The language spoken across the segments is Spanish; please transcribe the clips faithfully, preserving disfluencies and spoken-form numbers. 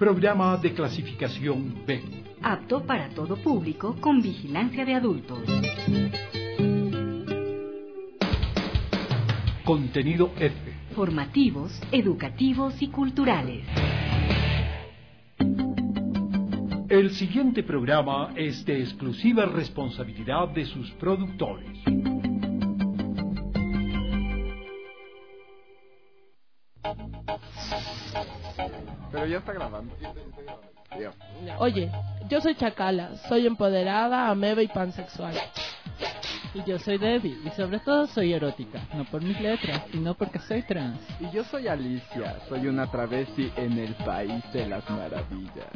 Programa de clasificación B. Apto para todo público con vigilancia de adultos. Contenido F. Formativos, educativos y culturales. El siguiente programa es de exclusiva responsabilidad de sus productores. Pero ya está grabando. Oye, yo soy Chacala, soy empoderada, ameba y pansexual. Y yo soy débil, y sobre todo soy erótica, no por mis letras, sino porque soy trans. Y yo soy Alicia, soy una travesti en el país de las maravillas.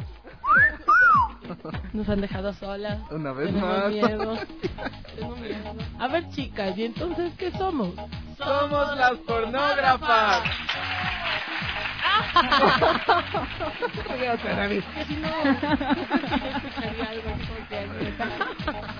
Nos han dejado solas. Una vez Tenemos más. miedo. Tengo miedo. A ver, chicas, ¿y entonces qué somos? ¡Somos las pornógrafas! Voy a hacer a mí. Que si no, yo escucharía algo como que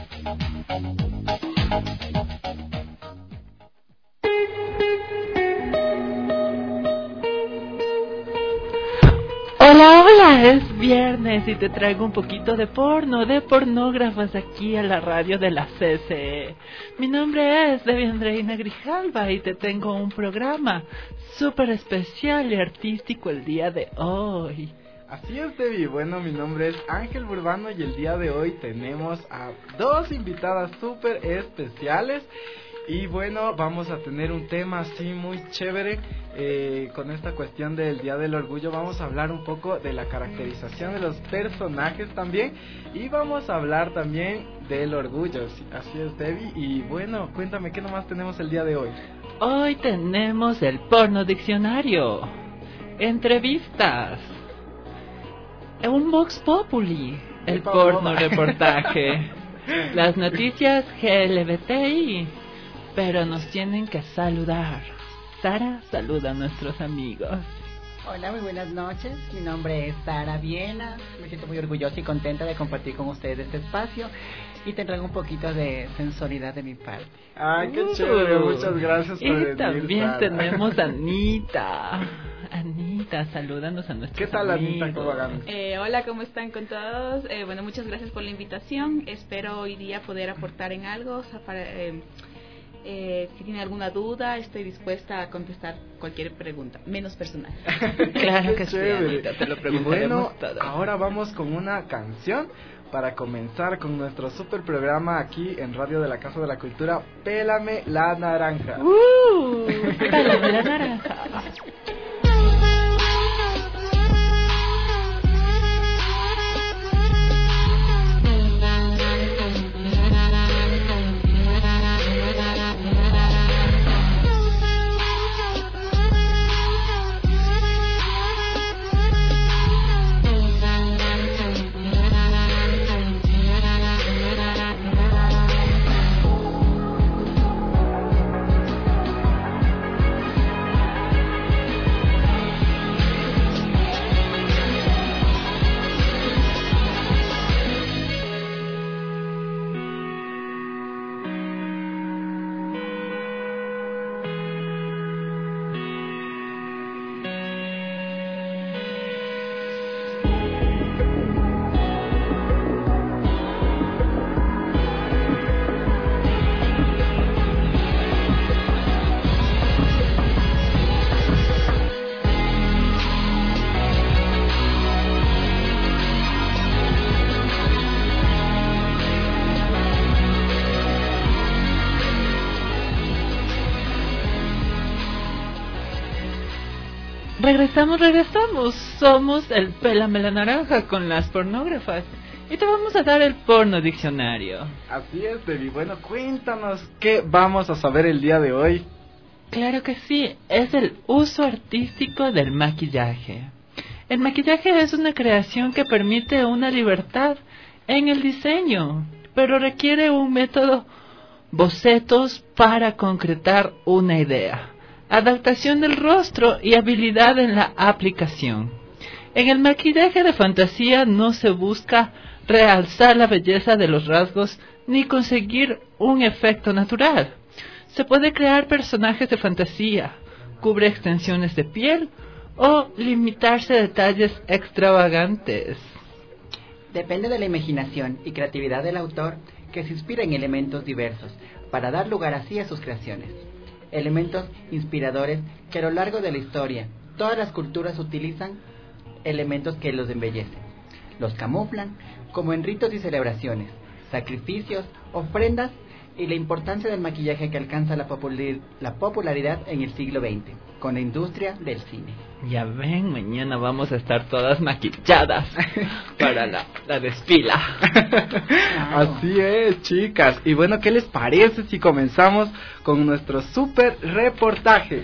Hola, hola, es viernes y te traigo un poquito de porno, de pornógrafas aquí a la radio de la C C E. Mi nombre es Debbie Andreina Grijalva y te tengo un programa súper especial y artístico el día de hoy. Así es, Debbie. Bueno, mi nombre es Ángel Burbano y el día de hoy tenemos a dos invitadas súper especiales. Y bueno, vamos a tener un tema así muy chévere eh, con esta cuestión del Día del Orgullo. Vamos a hablar un poco de la caracterización de los personajes también. Y vamos a hablar también del orgullo. Así es, Debbie. Y bueno, cuéntame, ¿qué nomás tenemos el día de hoy? Hoy tenemos el porno diccionario, entrevistas, un Vox Populi, el porno reportaje, las noticias G L B T I. Pero nos tienen que saludar. Sara, saluda a nuestros amigos. Hola, muy buenas noches. Mi nombre es Sara Viena. Me siento muy orgullosa y contenta de compartir con ustedes este espacio y tendrán un poquito de sensualidad de mi parte. Ay, qué Uh, chévere. Muchas gracias por y venir, también Sara. tenemos a Anita. Anita, salúdanos a nuestros ¿Qué tal, amigos. Anita? ¿Cómo van? Eh, hola, ¿cómo están con todos? Eh, bueno, muchas gracias por la invitación. Espero hoy día poder aportar en algo. O sea, para, eh, Eh, si tiene alguna duda, estoy dispuesta a contestar cualquier pregunta, menos personal. Claro que sí, chévere. Anita, te lo Y preguntaremos bueno, todo. ahora vamos con una canción para comenzar con nuestro super programa aquí en Radio de la Casa de la Cultura, Pélame la Naranja. ¡Uh! Pélame la naranja. Regresamos, regresamos. Somos el Pélame la Naranja con las pornógrafas. Y te vamos a dar el porno diccionario. Así es, Debbie. Bueno, cuéntanos qué vamos a saber el día de hoy. Claro que sí, es el uso artístico del maquillaje. El maquillaje es una creación que permite una libertad en el diseño, pero requiere un método, bocetos para concretar una idea, adaptación del rostro y habilidad en la aplicación. En el maquillaje de fantasía no se busca realzar la belleza de los rasgos ni conseguir un efecto natural. Se puede crear personajes de fantasía, cubre extensiones de piel o limitarse a detalles extravagantes? Depende de la imaginación y creatividad del autor, que se inspira en elementos diversos para dar lugar así a sus creaciones. Elementos inspiradores que a lo largo de la historia todas las culturas utilizan elementos que los embellecen, los camuflan, como en ritos y celebraciones, sacrificios, ofrendas, y la importancia del maquillaje que alcanza la, popul- la popularidad en el siglo veinte, con la industria del cine. Ya ven, mañana vamos a estar todas maquilladas para la, la desfila. Así es, chicas. Y bueno, ¿qué les parece si comenzamos con nuestro super reportaje?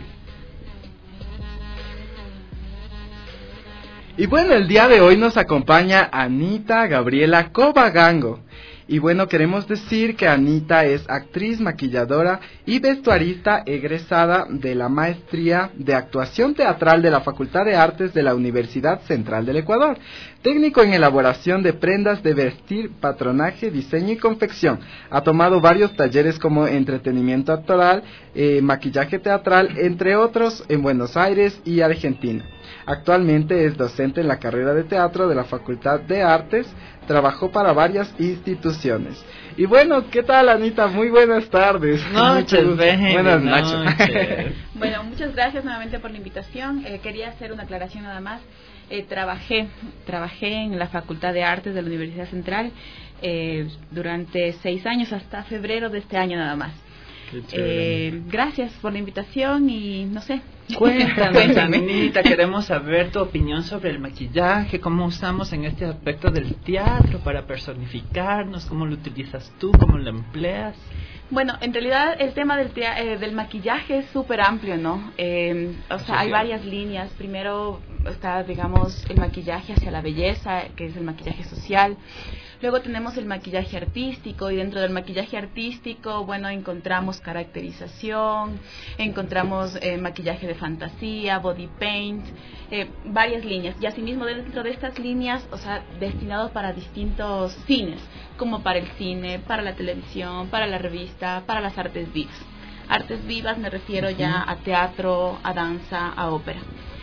Y bueno, el día de hoy nos acompaña Anita Gabriela Cobagango. Y bueno, queremos decir que Anita es actriz, maquilladora y vestuarista egresada de la Maestría de Actuación Teatral de la Facultad de Artes de la Universidad Central del Ecuador. Técnico en elaboración de prendas de vestir, patronaje, diseño y confección. Ha tomado varios talleres como entretenimiento actoral, eh, maquillaje teatral, entre otros, en Buenos Aires y Argentina. Actualmente es docente en la carrera de teatro de la Facultad de Artes. Trabajó para varias instituciones. Y bueno, ¿qué tal, Anita? Muy buenas tardes. Noches, Benji, buenas noches. Bueno, muchas gracias nuevamente por la invitación. Eh, quería hacer una aclaración nada más. Eh, trabajé, trabajé en la Facultad de Artes de la Universidad Central eh, durante seis años, hasta febrero de este año nada más. Eh, gracias por la invitación y no sé. Cuéntanos, Anita, queremos saber tu opinión sobre el maquillaje, cómo usamos en este aspecto del teatro para personificarnos, cómo lo utilizas tú, cómo lo empleas. Bueno, en realidad el tema del, tea- eh, del maquillaje es súper amplio, ¿no? Eh, o sea, hay varias líneas. Primero está, digamos, el maquillaje hacia la belleza, que es el maquillaje social. Luego tenemos el maquillaje artístico, y dentro del maquillaje artístico, bueno, encontramos caracterización, encontramos eh, maquillaje de fantasía, body paint, eh, varias líneas. Y asimismo dentro de estas líneas, o sea, destinados para distintos fines, como para el cine, para la televisión, para la revista, para las artes vivas. Artes vivas me refiero ya a teatro, a danza, a ópera.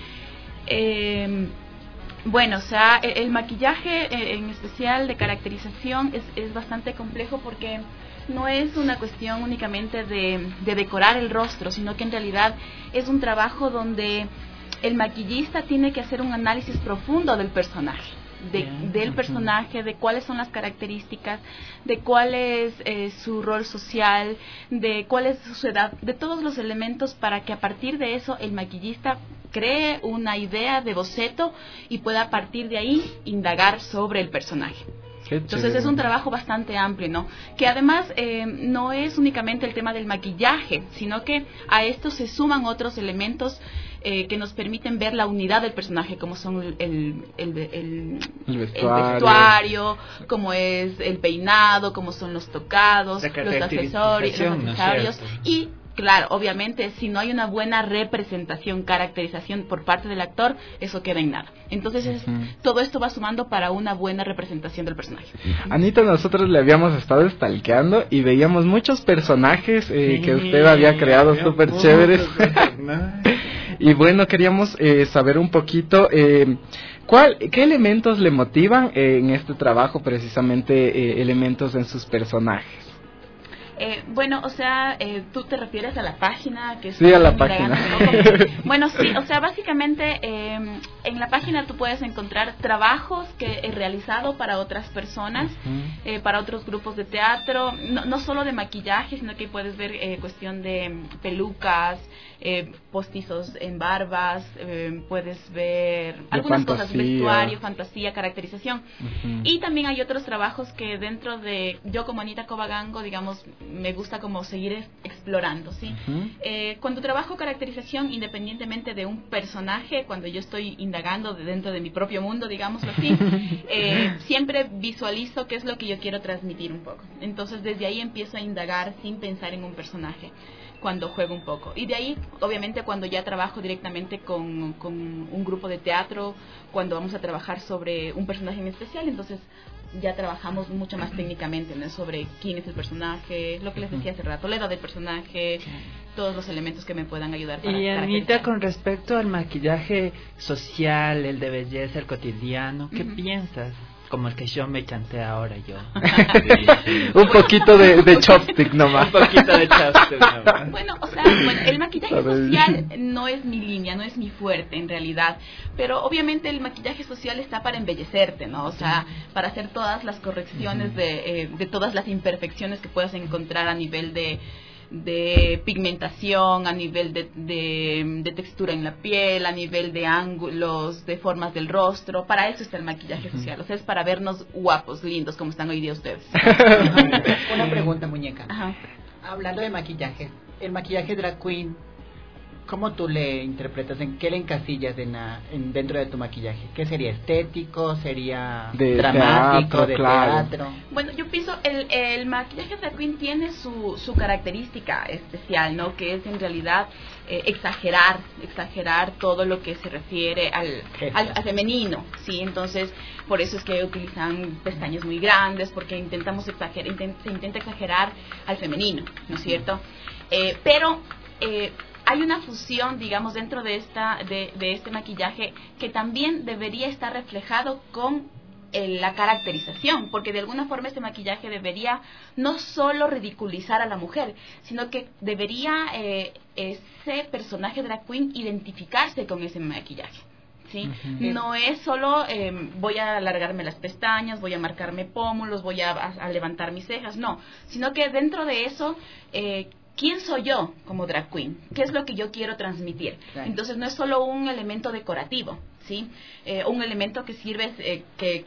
Eh... Bueno, o sea, el, el maquillaje eh, en especial de caracterización es, es bastante complejo porque no es una cuestión únicamente de, de decorar el rostro, sino que en realidad es un trabajo donde el maquillista tiene que hacer un análisis profundo del personaje. De, del personaje, de cuáles son las características, de cuál es eh, su rol social, de cuál es su edad, de todos los elementos para que a partir de eso el maquillista cree una idea de boceto y pueda a partir de ahí indagar sobre el personaje. Entonces es un trabajo bastante amplio, ¿no? Que además eh, no es únicamente el tema del maquillaje, sino que a esto se suman otros elementos eh, que nos permiten ver la unidad del personaje, como son el, el, el, el, el, vestuario. el vestuario, como es el peinado, como son los tocados, los accesorios, los accesorios ¿no? y claro, obviamente, si no hay una buena representación, caracterización por parte del actor, eso queda en nada. Entonces, es, uh-huh. todo esto va sumando para una buena representación del personaje. Anita, nosotros le habíamos estado stalkeando y veíamos muchos personajes eh, sí, que usted había creado súper chéveres. Y bueno, queríamos eh, saber un poquito... Eh, ¿Cuál, ¿Qué elementos le motivan eh, en este trabajo, precisamente eh, elementos en sus personajes? Eh, bueno, o sea, eh, tú te refieres a la página que sí, a la página. Bueno, sí, o sea, básicamente eh, en la página tú puedes encontrar trabajos que he realizado para otras personas, uh-huh. eh, para otros grupos de teatro, no, no solo de maquillaje, sino que puedes ver eh, cuestión de pelucas, eh, postizos en barbas, eh, puedes ver de algunas fantasía. cosas, vestuario, fantasía, caracterización. Uh-huh. Y también hay otros trabajos que dentro de, yo como Anita Cobagango, digamos, me gusta como seguir explorando, ¿sí? Uh-huh. Eh, cuando trabajo caracterización, independientemente de un personaje, cuando yo estoy indagando de dentro de mi propio mundo, digámoslo así, eh, siempre visualizo qué es lo que yo quiero transmitir un poco. Entonces, desde ahí empiezo a indagar sin pensar en un personaje. cuando juego un poco. Y de ahí, obviamente, cuando ya trabajo directamente con, con un grupo de teatro, cuando vamos a trabajar sobre un personaje en especial, entonces ya trabajamos mucho más técnicamente, ¿no? Sobre quién es el personaje, lo que les decía hace rato, la edad del personaje, todos los elementos que me puedan ayudar para Y Anita, caracterizar. con respecto al maquillaje social, el de belleza, el cotidiano, ¿qué Ujú. piensas? Como el que yo me chanté ahora yo. Un poquito de, de chopstick nomás. Un poquito de chapstick nomás. Bueno, o sea, bueno, el maquillaje A ver. social no es mi línea, no es mi fuerte en realidad, pero obviamente el maquillaje social está para embellecerte, ¿no? O sea, para hacer todas las correcciones de, eh, de todas las imperfecciones que puedas encontrar a nivel de de pigmentación, a nivel de, de, de textura en la piel, a nivel de ángulos, de formas del rostro. Para eso está el maquillaje social, o sea, es para vernos guapos, lindos, como están hoy día ustedes. Una pregunta, muñeca. Ajá. Hablando de maquillaje, el maquillaje drag queen, ¿cómo tú le interpretas? ¿En qué le encasillas en la- en- dentro de tu maquillaje? ¿Qué sería? ¿Estético? ¿Sería De dramático? teatro, ¿De claro. teatro? Bueno, yo pienso el, el maquillaje drag queen tiene su, su característica especial, ¿no? Que es en realidad eh, exagerar, exagerar todo lo que se refiere al, al, al femenino, ¿sí? Entonces, por eso es que utilizan pestañas muy grandes, porque intentamos exagerar, intent, se intenta exagerar al femenino, ¿no es cierto? Eh, pero eh, hay una fusión, digamos, dentro de esta de, de este maquillaje que también debería estar reflejado con eh, la caracterización, porque de alguna forma este maquillaje debería no solo ridiculizar a la mujer, sino que debería eh, ese personaje drag queen identificarse con ese maquillaje. ¿Sí? Ujú. No es solo eh, voy a alargarme las pestañas, voy a marcarme pómulos, voy a, a, a levantar mis cejas, no, sino que dentro de eso, eh, ¿quién soy yo como drag queen? ¿Qué es lo que yo quiero transmitir? Claro. Entonces no es solo un elemento decorativo, ¿sí? Eh, un elemento que sirve, eh, que,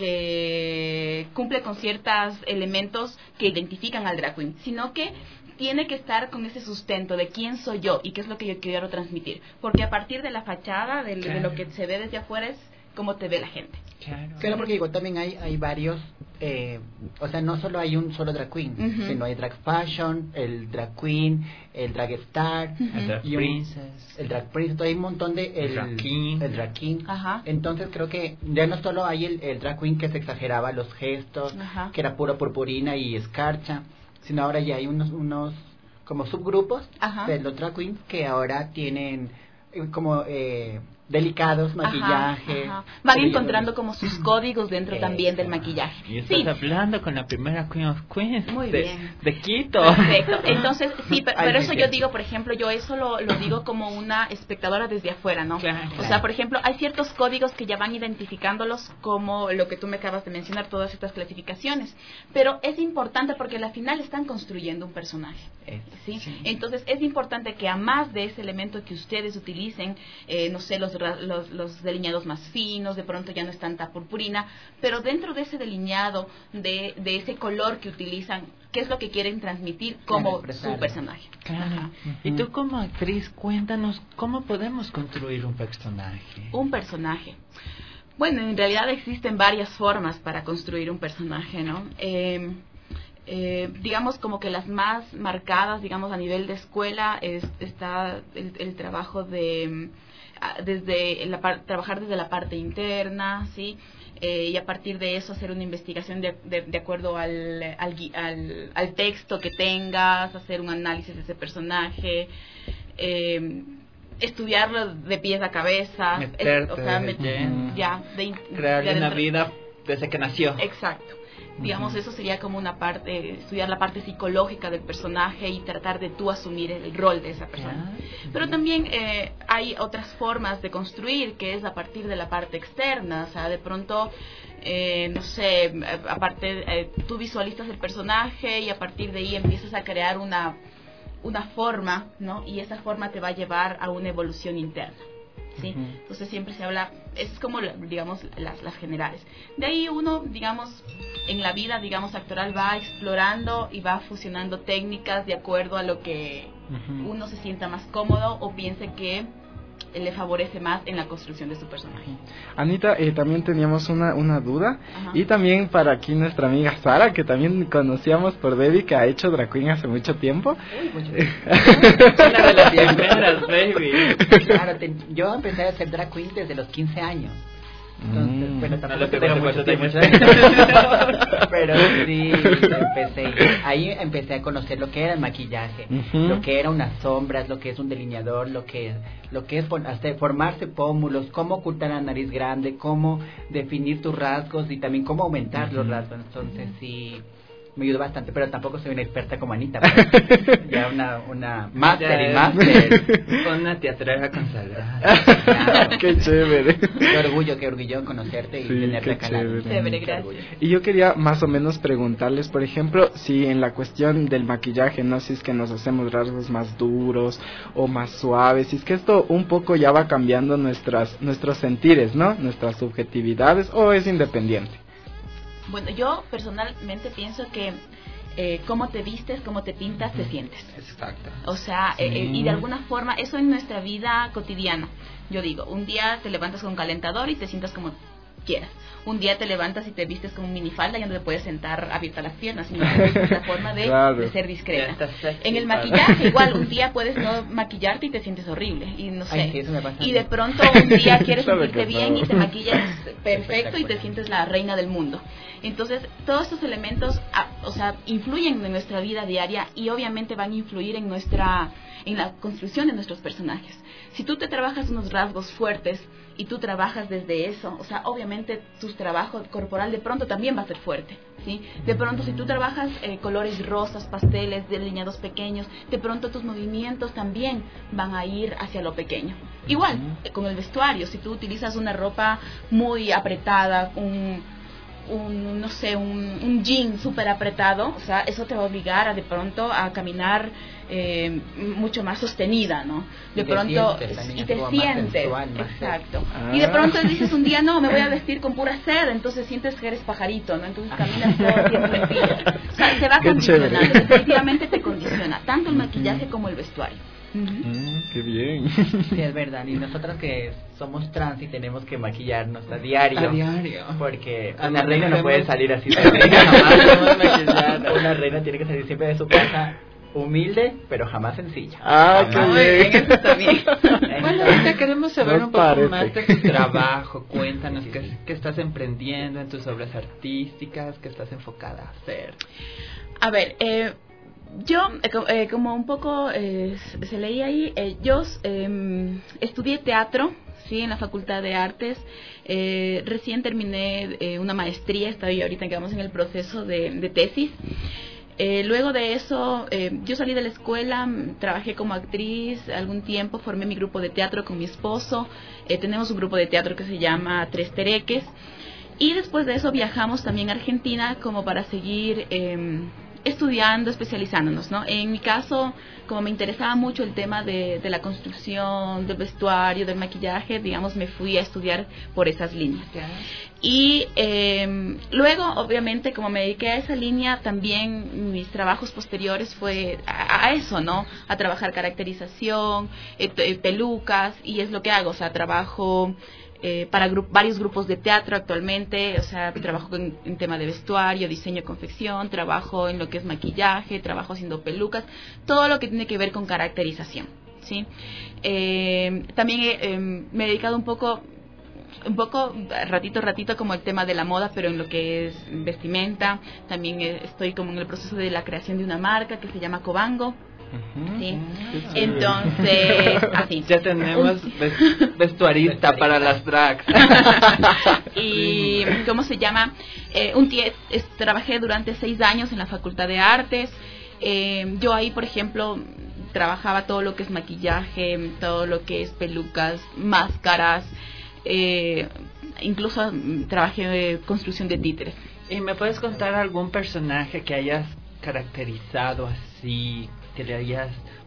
que cumple con ciertos elementos que identifican al drag queen, sino que tiene que estar con ese sustento de quién soy yo y qué es lo que yo quiero transmitir. Porque a partir de la fachada, de, de lo que se ve desde afuera, es cómo te ve la gente. Claro. Claro, porque igual también hay, hay varios, eh, o sea, no solo hay un solo drag queen, Ujú. sino hay drag fashion, el drag queen, el drag star, Ujú. El drag y un- princess. el drag princess, hay un montón de... El Drag king. El drag king. Ajá. Entonces creo que ya no solo hay el, el drag queen que se exageraba los gestos, Ajá. que era pura purpurina y escarcha, sino ahora ya hay unos, unos como subgrupos Ajá. de los drag queens que ahora tienen eh, como eh, delicados maquillajes. Ajá, ajá. Van Cabello encontrando de- como sus códigos dentro también del Exacto. maquillaje. Y estás Sí, hablando con la primera Queen of Queens Muy de, bien. de Quito. perfecto. Entonces, sí, pero, Ay, pero me eso yo encanta. digo, por ejemplo, yo eso lo, lo digo como una espectadora desde afuera, ¿no? Claro. O sea, por ejemplo, hay ciertos códigos que ya van identificándolos como lo que tú me acabas de mencionar, todas estas clasificaciones. Pero es importante porque al final están construyendo un personaje. Eh, ¿Sí? Sí. Entonces es importante que a más de ese elemento que ustedes utilicen, eh, no sé, los, ra- los, los delineados más finos, de pronto ya no es tanta purpurina, pero dentro de ese delineado, de, de ese color que utilizan, ¿qué es lo que quieren transmitir como Claro, expresarlo. su personaje? Claro. Ajá. Y tú como actriz, cuéntanos cómo podemos construir un personaje. Un personaje. Bueno, en realidad existen varias formas para construir un personaje, ¿no? Eh, eh, digamos como que las más marcadas, digamos a nivel de escuela, es, está el, el trabajo de mm, ah, desde la par- trabajar desde la parte interna, sí, eh, y a partir de eso hacer una investigación de, de, de acuerdo al, al, gui- al, al texto que tengas, hacer un análisis de ese personaje, eh, estudiarlo de pies a cabeza, Meterte o sea, de met- lleno. ya, de, in- Crearle de una adentro- vida desde que nació. Exacto. Digamos, Ujú. eso sería como una parte, estudiar la parte psicológica del personaje y tratar de tú asumir el rol de esa persona. Ya. Pero también eh, hay otras formas de construir, que es a partir de la parte externa, o sea, de pronto, eh, no sé, aparte, eh, tú visualizas el personaje y a partir de ahí empiezas a crear una, una forma, ¿no? Y esa forma te va a llevar a una evolución interna. ¿Sí? Ujú. Entonces siempre se habla, eso es como, la- digamos, las, las generales. De ahí uno, digamos, en la vida, digamos, actoral va explorando y va fusionando técnicas de acuerdo a lo que Ujú. uno se sienta más cómodo o piense que le favorece más en la construcción de su personaje. Anita, eh, también teníamos una, una duda. Ajá. Y también para aquí nuestra amiga Sara, que también conocíamos por Baby, que ha hecho drag queen hace mucho tiempo. Uy, mucho Una de las primeras, baby. Claro, te, yo empecé a hacer drag queen desde los quince años. Entonces, Mm. bueno, No tampoco lo que tengo pasa mucho cuando tiempo. tengas- Pero sí, empecé. Ahí empecé a conocer lo que era el maquillaje, Ujú. lo que eran unas sombras, lo que es un delineador, lo que lo que es pon- hacer, formarse pómulos, cómo ocultar la nariz grande, cómo definir tus rasgos y también cómo aumentar los rasgos. Entonces sí, me ayudó bastante, pero tampoco soy una experta como Anita, pero ya una una máster y máster. Una teatrera consagrada. Claro. Qué chévere. Qué orgullo, qué orgullo conocerte y Sí, tenerte qué acá. en la- chévere. Chévere, Qué gracias. orgullo. Y yo quería más o menos preguntarles, por ejemplo, si en la cuestión del maquillaje, no si es que nos hacemos rasgos más duros o más suaves, si es que esto un poco ya va cambiando nuestras nuestros sentires, ¿no? Nuestras subjetividades, o es independiente. Bueno, yo personalmente pienso que eh, cómo te vistes, cómo te pintas, te sientes. Exacto. O sea, eh, eh, y de alguna forma, eso en nuestra vida cotidiana. Yo digo, un día te levantas con un calentador y te sientas como quieras. Un día te levantas y te vistes con un minifalda y ya no te puedes sentar abierta las piernas, sino que es la forma de, Claro. de ser Ya discreta. estás sexy, En el padre. maquillaje, igual, un día puedes no maquillarte y te sientes horrible, y no sé. Ay, sí, eso me pasa a y mí. de pronto un día quieres Sabe sentirte que bien no. y te maquillas perfecto y te Espectacular. sientes la reina del mundo. Entonces, todos estos elementos, ah, o sea, influyen en nuestra vida diaria y obviamente van a influir en nuestra, en la construcción de nuestros personajes. Si tú te trabajas unos rasgos fuertes y tú trabajas desde eso, o sea, obviamente tu trabajo corporal de pronto también va a ser fuerte, ¿sí? De pronto si tú trabajas eh, colores rosas, pasteles, delineados pequeños, de pronto tus movimientos también van a ir hacia lo pequeño. Igual, eh, con el vestuario, si tú utilizas una ropa muy apretada, un un, no sé, un, un jean súper apretado, o sea, eso te va a obligar a de pronto a caminar eh, mucho más sostenida, ¿no? De Y te pronto, sientes también, y es te como más sientes, sensual, más exacto. Ah. Y de pronto dices un día, no, me voy a vestir con pura seda, entonces sientes que eres pajarito, ¿no? Entonces caminas todo el tiempo en fila. O sea, se va Qué condicionando, chévere. definitivamente te condiciona, tanto el maquillaje como el vestuario. Ujú. Mm, qué bien. Sí, es verdad. Y nosotras que somos trans y tenemos que maquillarnos a diario. A diario. Porque A una mí reina me no puede hemos- salir así. A mí jamás hemos maquillado. Una reina tiene que salir siempre de su casa humilde, pero jamás sencilla. Ah, qué Jamás. bien. En eso también. Bueno, ahorita queremos saber No un poco parece. más de tu trabajo. Cuéntanos qué, qué estás emprendiendo en tus obras artísticas, qué estás enfocada a hacer. A ver, eh, yo, eh, co- eh, como un poco eh, se se leía ahí, eh, yo eh, estudié teatro, sí, en la Facultad de Artes. Eh, recién terminé eh, una maestría, estoy ahorita que vamos en el proceso de, de tesis. Eh, luego de eso, eh, yo salí de la escuela, m- trabajé como actriz algún tiempo, formé mi grupo de teatro con mi esposo. Eh, tenemos un grupo de teatro que se llama Tres Tereques. Y después de eso viajamos también a Argentina como para seguir eh, estudiando, especializándonos, ¿no? En mi caso, como me interesaba mucho el tema de, de la construcción, del vestuario, del maquillaje, digamos, me fui a estudiar por esas líneas. Y eh, luego, obviamente, como me dediqué a esa línea, también mis trabajos posteriores fue a, a eso, ¿no? A trabajar caracterización, eh, pe- pelucas, y es lo que hago, o sea, trabajo eh, para gru- varios grupos de teatro actualmente, o sea, trabajo en, en tema de vestuario, diseño, confección, trabajo en lo que es maquillaje, trabajo haciendo pelucas, todo lo que tiene que ver con caracterización, ¿sí? Eh, también eh, eh, me he dedicado un poco un poco ratito ratito como el tema de la moda, pero en lo que es vestimenta. También eh, estoy como en el proceso de la creación de una marca que se llama Cobango, Ujú. ¿sí? Qué chévere. Entonces, así. Ya tenemos ves- vestuarista para las drags. Y ¿cómo se llama? Eh, un tie- es- trabajé durante seis años en la Facultad de Artes. Eh, yo ahí, por ejemplo, trabajaba todo lo que es maquillaje, todo lo que es pelucas, máscaras, eh, incluso mm, trabajé en construcción de títeres. ¿Y me puedes contar algún personaje que hayas caracterizado así, que le hayas ves-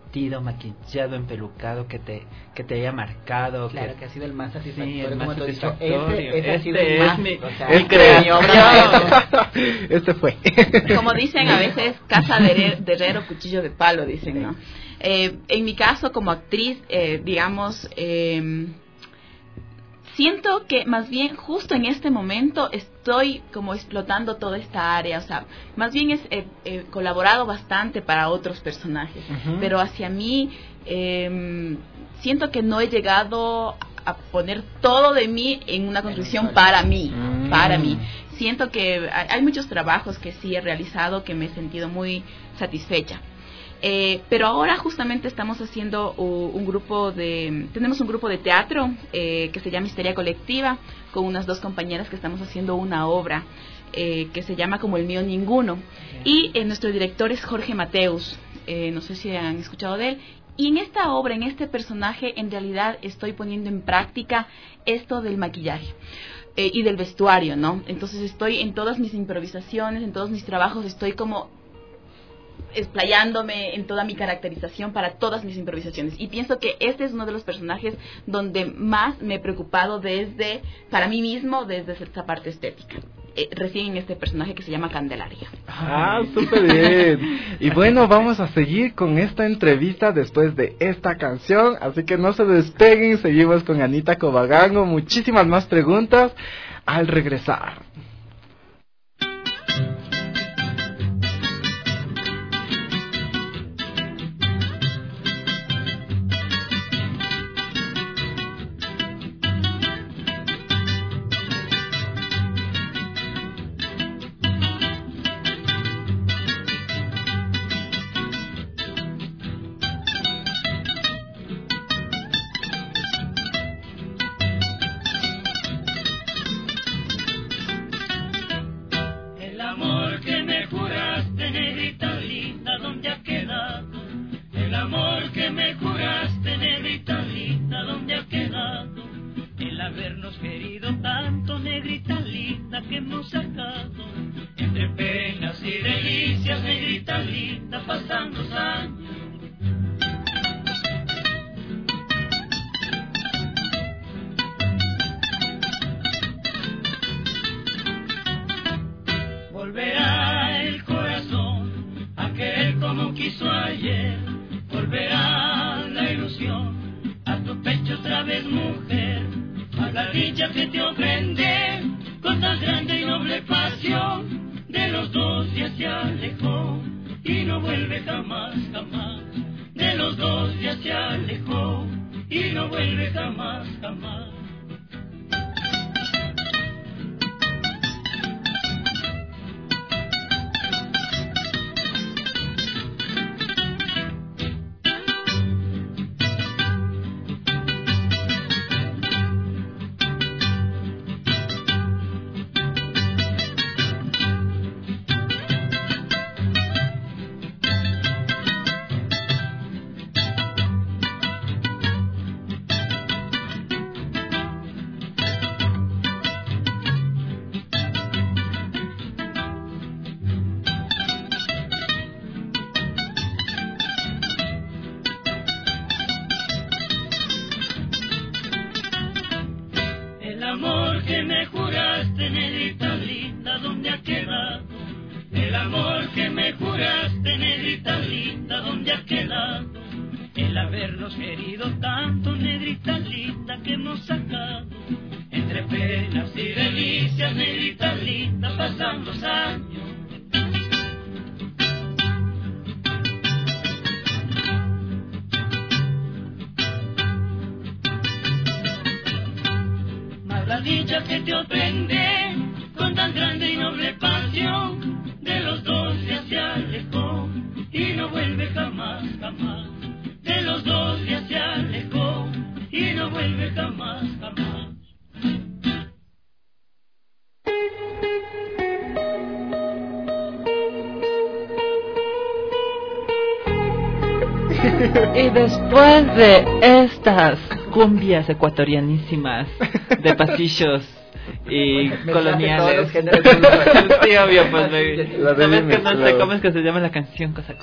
vestido, maquillado, empelucado, que te que te haya marcado. Claro, que, que ha sido el más satisfactorio. sí, el más como tú has dicho. satisfactorio. Ese, ese ha Este sido el es más, mi, o sea, el Este- mi obra maestra. Este fue. Como dicen a veces, casa de, her- de herrero, cuchillo de palo, dicen, ¿no? Eh, en mi caso, como actriz, eh, digamos, eh, siento que más bien justo en este momento estoy como explotando toda esta área, o sea, más bien es, he, he colaborado bastante para otros personajes, Ujú. pero hacia mí eh, siento que no he llegado a poner todo de mí en una construcción para mí, Mm. para mí. Siento que hay, hay muchos trabajos que sí he realizado que me he sentido muy satisfecha. Eh, pero ahora justamente estamos haciendo uh, un grupo de, tenemos un grupo de teatro eh, que se llama Histeria Colectiva, con unas dos compañeras que estamos haciendo una obra eh, que se llama Como el mío ninguno. Y eh, nuestro director es Jorge Mateus, eh, no sé si han escuchado de él. Y en esta obra, en este personaje, en realidad estoy poniendo en práctica esto del maquillaje. Eh, y del vestuario, ¿no? Entonces estoy en todas mis improvisaciones, en todos mis trabajos, estoy como explayándome en toda mi caracterización para todas mis improvisaciones, y pienso que este es uno de los personajes donde más me he preocupado desde, para mí mismo, desde esta parte estética, eh, recién en este personaje que se llama Candelaria. Ah, súper bien. Y bueno, vamos a seguir con esta entrevista después de esta canción, así que no se despeguen, seguimos con Anita Covagango, muchísimas más preguntas al regresar. Habernos querido tanto, negrita linda, que hemos sacado entre penas y delicias, negrita linda, pasan los años. Volverá el corazón a querer como quiso ayer, volverá la ilusión a tu pecho otra vez, mujer. A la dicha que te ofende con tan grande y noble pasión, de los dos ya se alejó y no vuelve jamás, jamás. De los dos ya se alejó y no vuelve jamás, jamás. Y después de estas cumbias ecuatorianísimas de pasillos y Me coloniales. todos los géneros de Sí, obvio, pues me... La de ¿Sabes Dime, que no sé claro. cómo es que se llama la canción? Cosa cosa.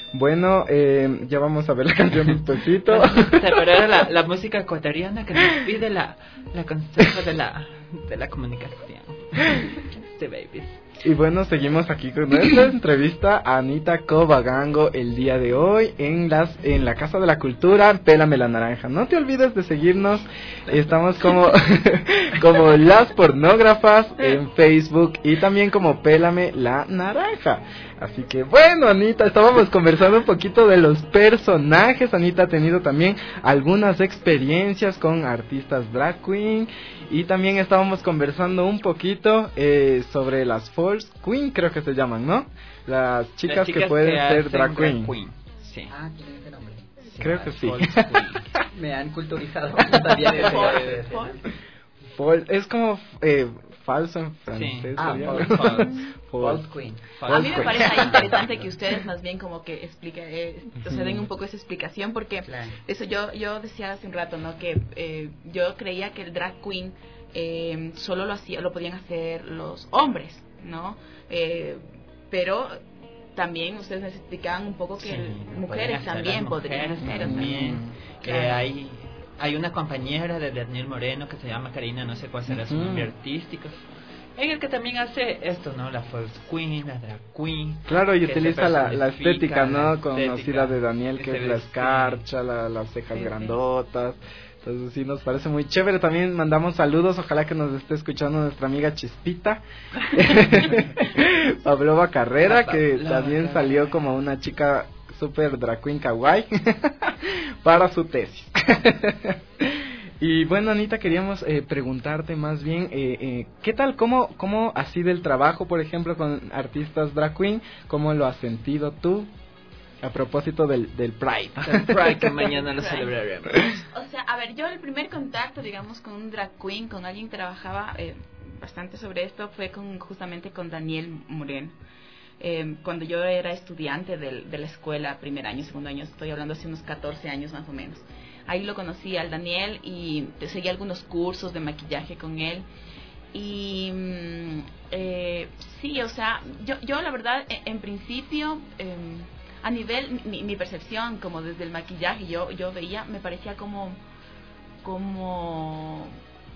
Bueno, eh, ya vamos a ver la canción despacito. Pero era la, la música ecuatoriana que nos pide la, la consejo de la, de la comunicación. Sí, babies. Y bueno, seguimos aquí con nuestra entrevista a Anita Covagango el día de hoy en las en la Casa de la Cultura, Pélame la Naranja. No te olvides de seguirnos, estamos como como Las Pornógrafas en Facebook y también como Pélame la Naranja. Así que bueno, Anita, estábamos conversando un poquito de los personajes. Anita ha tenido también algunas experiencias con artistas drag queen y también estábamos conversando un poquito eh, sobre las false queen, creo que se llaman, ¿no? Las chicas, las chicas que pueden que ser drag queen. drag queen. Sí. Ah, ¿tiene ese nombre? Sí, creo que sí. Me han culturizado. No sabía de False, es como eh, falso en francés. Sí. Ah, false, false. False queen. False a mí me parece ahí interesante que ustedes más bien como que expliquen, eh, o sea, den un poco esa explicación, porque claro. Eso yo yo decía hace un rato, ¿no? Que eh, yo creía que el drag queen eh, solo lo hacía, lo podían hacer los hombres, ¿no? Eh, pero también ustedes nos explicaban un poco que sí, mujeres también podrían hacer. También, que claro. hay hay una compañera de Daniel Moreno que se llama Karina, no sé cuál será su nombre artístico, en el que también hace esto, ¿no? La false queen, la drag queen. Claro, y utiliza la, la estética, ¿no? La conocida de Daniel, que es la escarcha, la, las cejas sí, grandotas. Entonces sí, nos parece muy chévere. También mandamos saludos, ojalá que nos esté escuchando nuestra amiga Chispita. Pablova Carrera, que también salió como una chica super drag queen kawaii para su tesis. Y bueno, Anita, queríamos eh, preguntarte más bien, eh, eh, ¿qué tal, cómo, cómo ha sido el trabajo, por ejemplo, con artistas drag queen? ¿Cómo lo has sentido tú? A propósito del, del Pride. El Pride, que mañana lo celebraremos. O sea, a ver, yo el primer contacto, digamos, con un drag queen, con alguien que trabajaba eh, bastante sobre esto, fue con justamente con Daniel Moreno. Eh, cuando yo era estudiante de, de la escuela, primer año, segundo año, estoy hablando hace unos catorce años más o menos. Ahí lo conocí al Daniel y seguí algunos cursos de maquillaje con él. Y eh, sí, o sea, yo, yo la verdad, en, en principio, eh, a nivel, mi, mi percepción, como desde el maquillaje, yo, yo veía, me parecía como, como,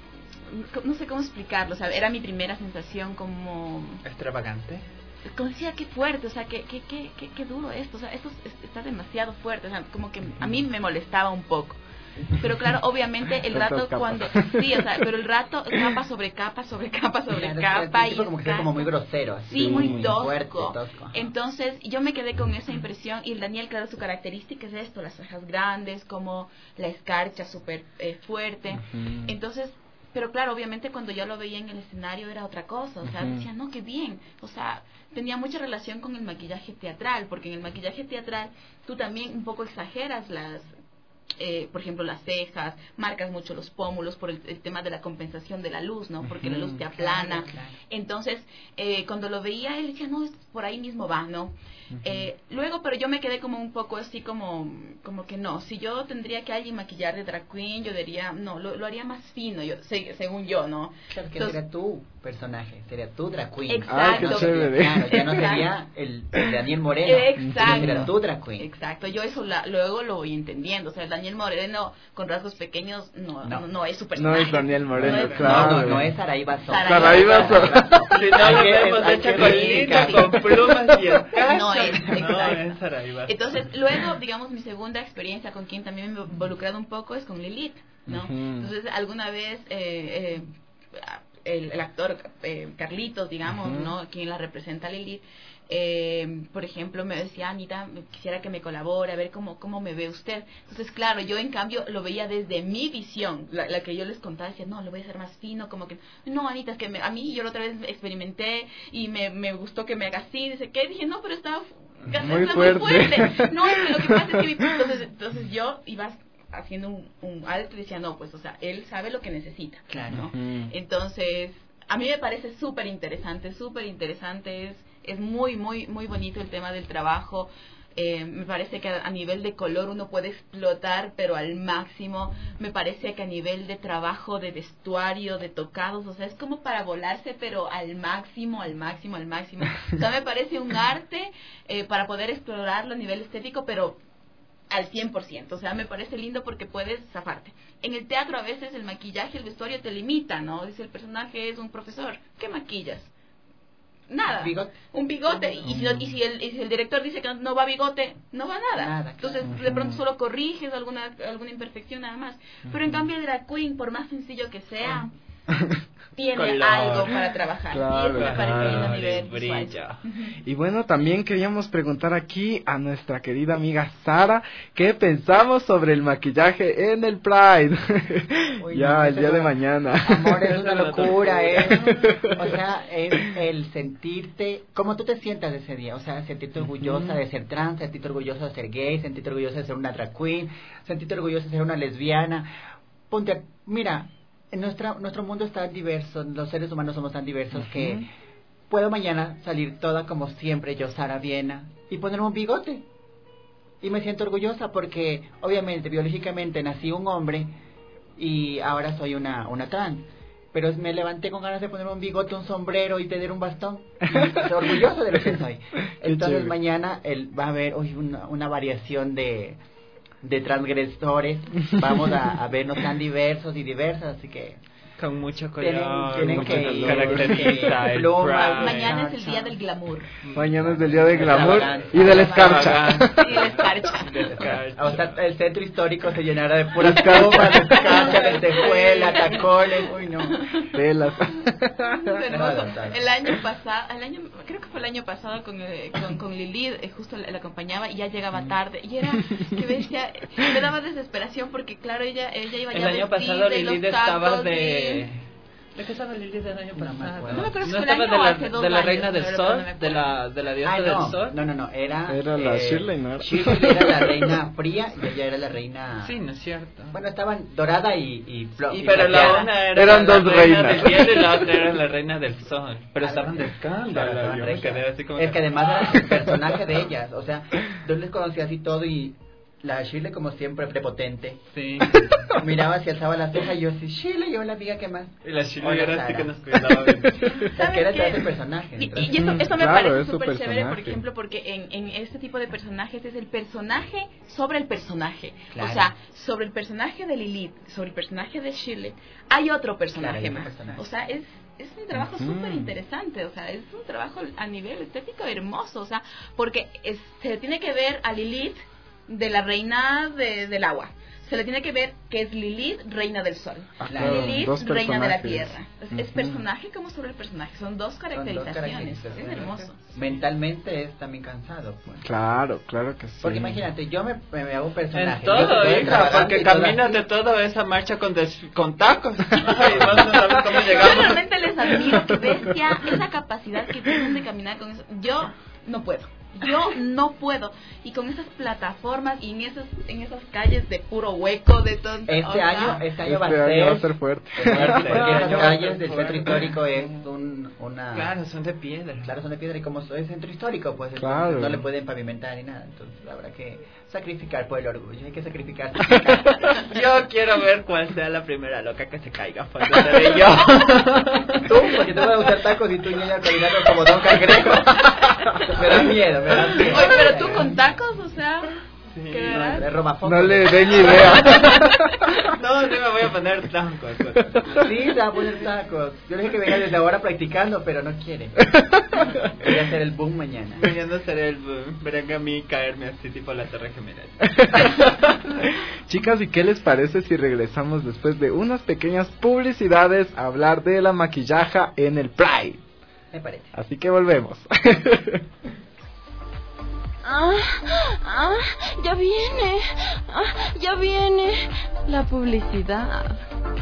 no sé cómo explicarlo, o sea, era mi primera sensación como... ¿Extravagante? Como decía, qué fuerte, o sea, qué, qué, qué, qué, qué duro esto, o sea, esto está demasiado fuerte, o sea, como que a mí me molestaba un poco. Pero claro, obviamente el rato cuando... Sí, o sea, pero el rato capa sobre capa, sobre capa, sobre claro, capa. Es, es, y como que es como muy grosero. Así, sí, muy, muy tosco. Fuerte, tosco. Entonces yo me quedé con esa impresión y el Daniel, claro, su característica es esto, las cejas grandes, como la escarcha súper eh, fuerte. Uh-huh. Entonces... Pero claro, obviamente cuando yo lo veía en el escenario era otra cosa, o sea, uh-huh. decía, no, qué bien, o sea, tenía mucha relación con el maquillaje teatral, porque en el maquillaje teatral tú también un poco exageras las, eh, por ejemplo, las cejas, marcas mucho los pómulos por el, el tema de la compensación de la luz, ¿no? Porque uh-huh. la luz te aplana. Claro, claro. Entonces, eh, cuando lo veía, él decía, no, por ahí mismo va, ¿no? Uh-huh. Eh, luego, pero yo me quedé como un poco así como, como que no, si yo tendría que alguien maquillar de drag queen, yo diría, no, lo, lo haría más fino, yo, se, según yo, ¿no? Claro, que Entonces, sería tu personaje, sería tu drag queen. Exacto. Ay, qué chévere. Claro, ya no sería el, el Daniel Moreno. Exacto. Sería tu drag queen. Exacto, yo eso la, luego lo voy entendiendo, o sea, el Daniel Moreno con rasgos pequeños no, no, no, no es su personaje. No es Daniel Moreno, no es, claro. No, no, no es Saraí Basso. Saraí Basso. Si no lo vemos hecha con linda, con plumas y escarcha. No es, exacto. No es Saraí Basso. Entonces, luego, digamos, mi segunda experiencia con quien también me he involucrado un poco es con Lilith, ¿no? Uh-huh. Entonces, alguna vez eh, eh, el, el actor eh, Carlitos, digamos, uh-huh. ¿no? Quien la representa a Lilith, eh, por ejemplo, me decía, Anita, quisiera que me colabore, a ver cómo, cómo me ve usted. Entonces, claro, yo en cambio lo veía desde mi visión, la, la que yo les contaba, decía, no, lo voy a hacer más fino, como que, no, Anita, es que me, a mí yo la otra vez experimenté y me, me gustó que me haga así, dice, ¿qué? Dije, no, pero estaba muy fuerte. muy fuerte. No, es que lo que pasa es que mi, entonces, entonces yo iba haciendo un, un alto y decía, no, pues, o sea, él sabe lo que necesita, claro, ¿no? Uh-huh. Entonces, a mí me parece súper interesante, súper interesante, es, es muy, muy, muy bonito el tema del trabajo. Eh, me parece que a, a nivel de color uno puede explotar, pero al máximo. Me parece que a nivel de trabajo, de vestuario, de tocados, o sea, es como para volarse, pero al máximo, al máximo, al máximo. O sea, me parece un arte eh, para poder explorarlo a nivel estético, pero al cien por ciento. O sea, me parece lindo porque puedes zafarte. En el teatro a veces el maquillaje, el vestuario te limita, ¿no? Dice, el personaje es un profesor, ¿qué maquillas? Nada, ¿Bigote? un bigote, y si, y, si el, y si el director dice que no va bigote, no va nada, Nada, entonces claro. de pronto solo corriges alguna alguna imperfección nada más, pero en cambio el drag queen, por más sencillo que sea, tiene Color. algo para trabajar, Claro, y eso me parece lindo a claro, nivel brilla. visual. Y bueno, también queríamos preguntar aquí a nuestra querida amiga Sara, ¿qué pensamos sobre el maquillaje en el Pride? Uy, ya, no, el día eso de no- mañana. Amor, es una locura, ¿eh? O sea, es el sentirte, como tú te sientas ese día, o sea, sentirte orgullosa de ser trans, sentirte orgullosa de ser gay, sentirte orgullosa de ser una drag queen, sentirte orgullosa de ser una lesbiana. Ponte, a- mira, en nuestra, nuestro mundo es tan diverso, los seres humanos somos tan diversos que puedo mañana salir toda como siempre, yo, Sara Viena, y ponerme un bigote. Y me siento orgullosa porque, obviamente, biológicamente nací un hombre y ahora soy una, una trans. Pero me levanté con ganas de ponerme un bigote, un sombrero y tener un bastón. Y estoy orgullosa de lo que soy. Entonces chévere. mañana el, va a haber hoy una, una variación de, de transgresores. Vamos a, a vernos tan diversos y diversas, así que Con mucho tienen, color, tienen mucho que color. ir. Caracteriza el plumas, Pride. Mañana es el día del glamour Mañana es el día de glamour Extravaganza. y de la escarcha. y la escarcha. O sea, el centro histórico se llenará de puras plumas, de escarcha, de tejuela, tacones. Uy, no. Telas. Es hermoso. El año pasado, el año, creo que fue el año pasado con, eh, con, con Lilith, eh, justo la, la acompañaba y ya llegaba tarde. Y era, que bestia, me daba desesperación porque, claro, ella ella iba El ya año vestida pasado y los Lilith estaba tacos de... y- ¿De qué estaba Lilith el año No me pasado? acuerdo. No me acuerdo si ¿No fue el estaba año de o la, hace dos de la años, Reina del la verdad Sol? no me acuerdo. de la, de la diosa Ah, del no, Sol. no, no, no, era... Era la eh, Shirley, ¿no era? Shirley era la reina fría y ella era la reina... Sí, no es cierto. Bueno, estaban dorada y... y, flo- Y y pero la plateada. una era Eran la dos reina reinas. del hielo y la otra era la reina del sol. Pero Ah, estaban de Claro, escándalo. estaban Yo me regias. quedé así como Es que además era el personaje de ellas, o sea, yo les conocía así todo y la Shirley como siempre prepotente. Sí. Miraba si alzaba la ceja y yo así, Shirley, yo la amiga que más. Y la Shirley Hola, era así Sara. que nos cuidaba. bien. Es que era ¿Sabes detrás qué? del personaje. Y, detrás. y eso, eso me Claro, parece es su súper chévere, por personaje. ejemplo, porque en, en este tipo de personajes es el personaje sobre el personaje. Claro. O sea, sobre el personaje de Lilith, sobre el personaje de Shirley, hay otro personaje Claro, hay otro más. personaje. O sea, es, es un trabajo Ujú. súper interesante, o sea, es un trabajo a nivel estético hermoso, o sea, porque es- se le tiene que ver a Lilith de la reina de, del agua. Se le tiene que ver que es Lilith, reina del sol. Ah, claro, Lilith, dos reina de la personajes. tierra. Es, es Ujú. personaje como sobre el personaje. Son dos Son dos caracterizaciones. caracterizaciones. Es hermoso. Mentalmente es también cansado, pues. Claro, claro que sí. Porque imagínate, yo me, me, me hago un personaje. En todo, yo soy hija, extravagante porque y toda- caminas de toda esa marcha con, des- con tacos. Ay, vos no sabes cómo Yo llegamos. realmente les admiro que bestia esa capacidad que tienen de caminar con eso. Yo no puedo. Yo no puedo. Y con esas plataformas y en esas en esas calles de puro hueco de todo. Este o sea, año, este año Este va a ser... año va a ser fuerte. fuerte, porque Este esas año va a calles ser del centro fuerte. histórico es un, una... Claro, son de piedra. Claro, son de piedra y como es centro histórico, pues entonces Claro. no le pueden pavimentar ni nada. Entonces habrá que sacrificar por el orgullo, hay que sacrificar. Yo quiero ver cuál sea la primera loca que se caiga. Pues lo seré yo. Tú, porque te voy a usar tacos y tú y ella caminando como Don Cangrejo. Me da miedo, me da miedo. Oye, pero tú con tacos, o sea, Sí. ¿qué No, verás? le roba fotos. No le den ni idea. No, sí me voy a poner tacos. Sí, se va a poner tacos. Yo le dije que venga desde ahora practicando, pero no quiere. Voy a hacer el boom mañana. Mañana seré el boom. Verán a mí caerme así tipo la Torre Gemela. Chicas, ¿y qué les parece si regresamos después de unas pequeñas publicidades a hablar de la maquillaja en el Pride? Me parece. Así que volvemos. Ah, ah, ya viene, ah, ya viene la publicidad.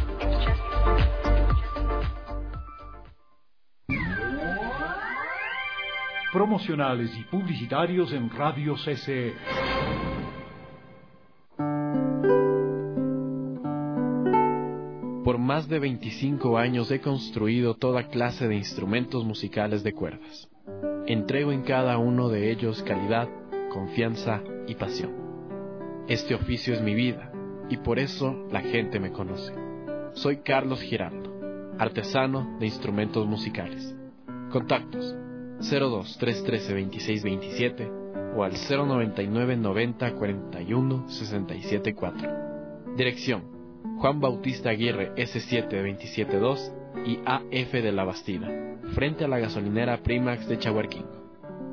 Promocionales y publicitarios en Radio C C. Por más de veinticinco años he construido toda clase de instrumentos musicales de cuerdas. Entrego en cada uno de ellos calidad, confianza y pasión. Este oficio es mi vida y por eso la gente me conoce. Soy Carlos Giraldo, artesano de instrumentos musicales. Contactos cero dos tres uno tres dos seis dos siete o al cero noventa y nueve noventa cuarenta y uno sesenta y siete cuatro. Dirección: Juan Bautista Aguirre ese siete veintisiete dos y A F de la Bastida, frente a la gasolinera Primax de Chahuarquingo.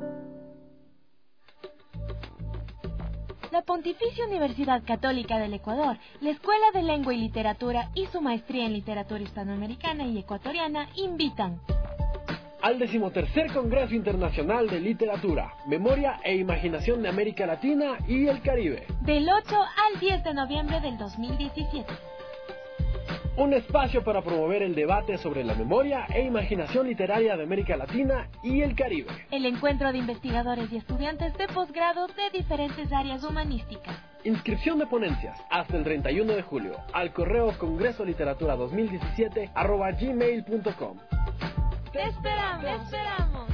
La Pontificia Universidad Católica del Ecuador, la Escuela de Lengua y Literatura y su maestría en literatura hispanoamericana y ecuatoriana invitan al decimotercer Congreso Internacional de Literatura, Memoria e Imaginación de América Latina y el Caribe, del ocho al diez de noviembre del dos mil diecisiete. Un espacio para promover el debate sobre la memoria e imaginación literaria de América Latina y el Caribe. El encuentro de investigadores y estudiantes de posgrado de diferentes áreas humanísticas. Inscripción de ponencias hasta el treinta y uno de julio al correo congreso literatura dos mil diecisiete arroba gmail punto com. ¡Te esperamos! ¡Te esperamos!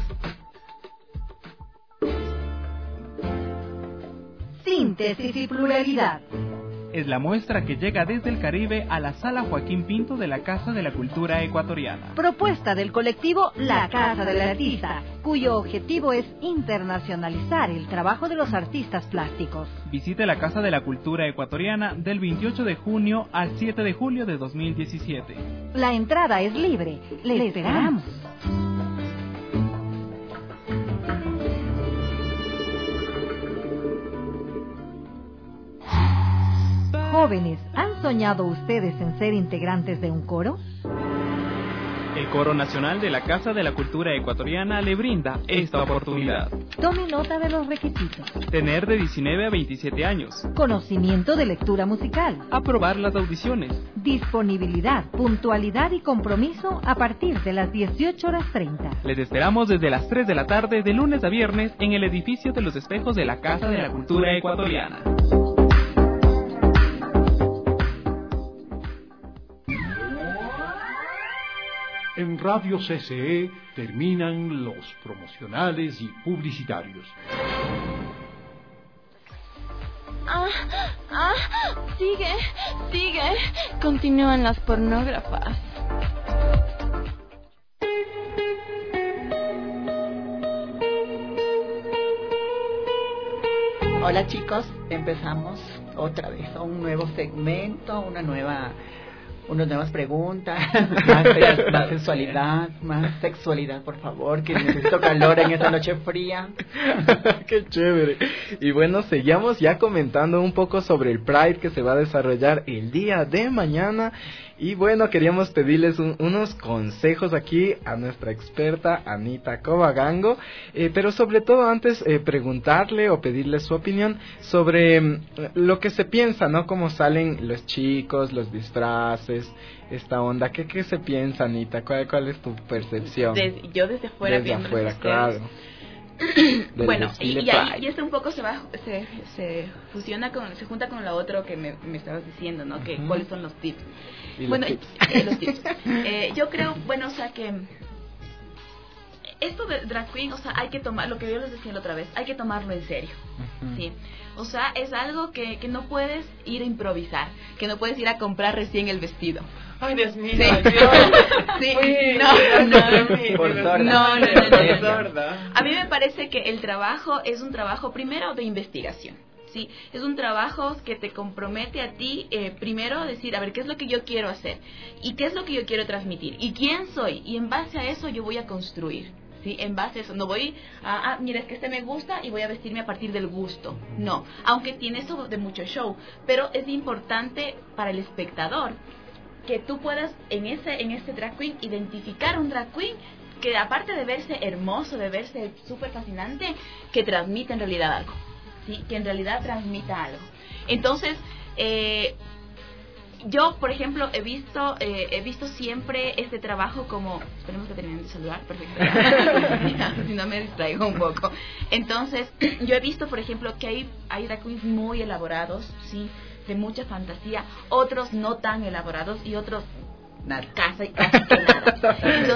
Síntesis y pluralidad. Es la muestra que llega desde el Caribe a la Sala Joaquín Pinto de la Casa de la Cultura Ecuatoriana. Propuesta del colectivo La Casa del Artista, cuyo objetivo es internacionalizar el trabajo de los artistas plásticos. Visite la Casa de la Cultura Ecuatoriana del veintiocho de junio al siete de julio de dos mil diecisiete. La entrada es libre. Le esperamos. Jóvenes, ¿han soñado ustedes en ser integrantes de un coro? El Coro Nacional de la Casa de la Cultura Ecuatoriana le brinda esta oportunidad. Tome nota de los requisitos. Tener de diecinueve a veintisiete años. Conocimiento de lectura musical. Aprobar las audiciones. Disponibilidad, puntualidad y compromiso a partir de las dieciocho horas treinta. Les esperamos desde las tres de la tarde de lunes a viernes en el edificio de los espejos de la Casa de la Cultura Ecuatoriana. En Radio C C E terminan los promocionales y publicitarios. Ah, ah, sigue, sigue. Continúan las pornógrafas. Hola chicos, empezamos otra vez un nuevo segmento, una nueva... unas nuevas preguntas, más, más sensualidad, más sexualidad, por favor, que necesito calor en esta noche fría. Qué chévere. Y bueno, seguimos ya comentando un poco sobre el Pride que se va a desarrollar el día de mañana. Y bueno, queríamos pedirles un, unos consejos aquí a nuestra experta Anita Covagango, eh, pero sobre todo antes eh, preguntarle o pedirle su opinión sobre mm, lo que se piensa, ¿no? Cómo salen los chicos, los disfraces, esta onda. ¿Qué, qué se piensa, Anita? ¿Cuál, cuál es tu percepción? Desde, yo desde fuera desde viendo afuera, claro. Bueno, y, y ahí y esto un poco se va se, se fusiona con, se junta con lo otro que me, me estabas diciendo, ¿no? Que uh-huh. ¿Cuáles son los tips? ¿Y bueno, los tips? Eh, los tips. Eh, yo creo, bueno, o sea que esto de drag queen, o sea, hay que tomar, lo que yo les decía la otra vez, hay que tomarlo en serio, uh-huh. ¿sí? O sea, es algo que, que no puedes ir a improvisar, que no puedes ir a comprar recién el vestido. Ay, Dios mío. Sí, yo... sí. Uy, no, no, por sorda. no, no, no, no, no, no. A mí me parece que el trabajo es un trabajo primero de investigación. Sí, es un trabajo que te compromete a ti, eh, primero a decir, a ver, ¿qué es lo que yo quiero hacer? ¿Y qué es lo que yo quiero transmitir? ¿Y quién soy? Y en base a eso yo voy a construir, ¿sí? En base a eso, no voy a, ah, mira, es que este me gusta y voy a vestirme a partir del gusto. No, aunque tiene eso de mucho show, pero es importante para el espectador que tú puedas en ese en este drag queen identificar un drag queen que aparte de verse hermoso, de verse súper fascinante, que transmite en realidad algo. ¿Sí? Que en realidad transmita algo. Entonces, eh, yo, por ejemplo, he visto eh, he visto siempre este trabajo como... Esperemos que terminen de saludar, perfecto. Si no me distraigo un poco. Entonces, yo he visto, por ejemplo, que hay, hay drag queens muy elaborados, ¿sí? De mucha fantasía, otros no tan elaborados y otros... Nada. Casi, casi que nada. Entonces,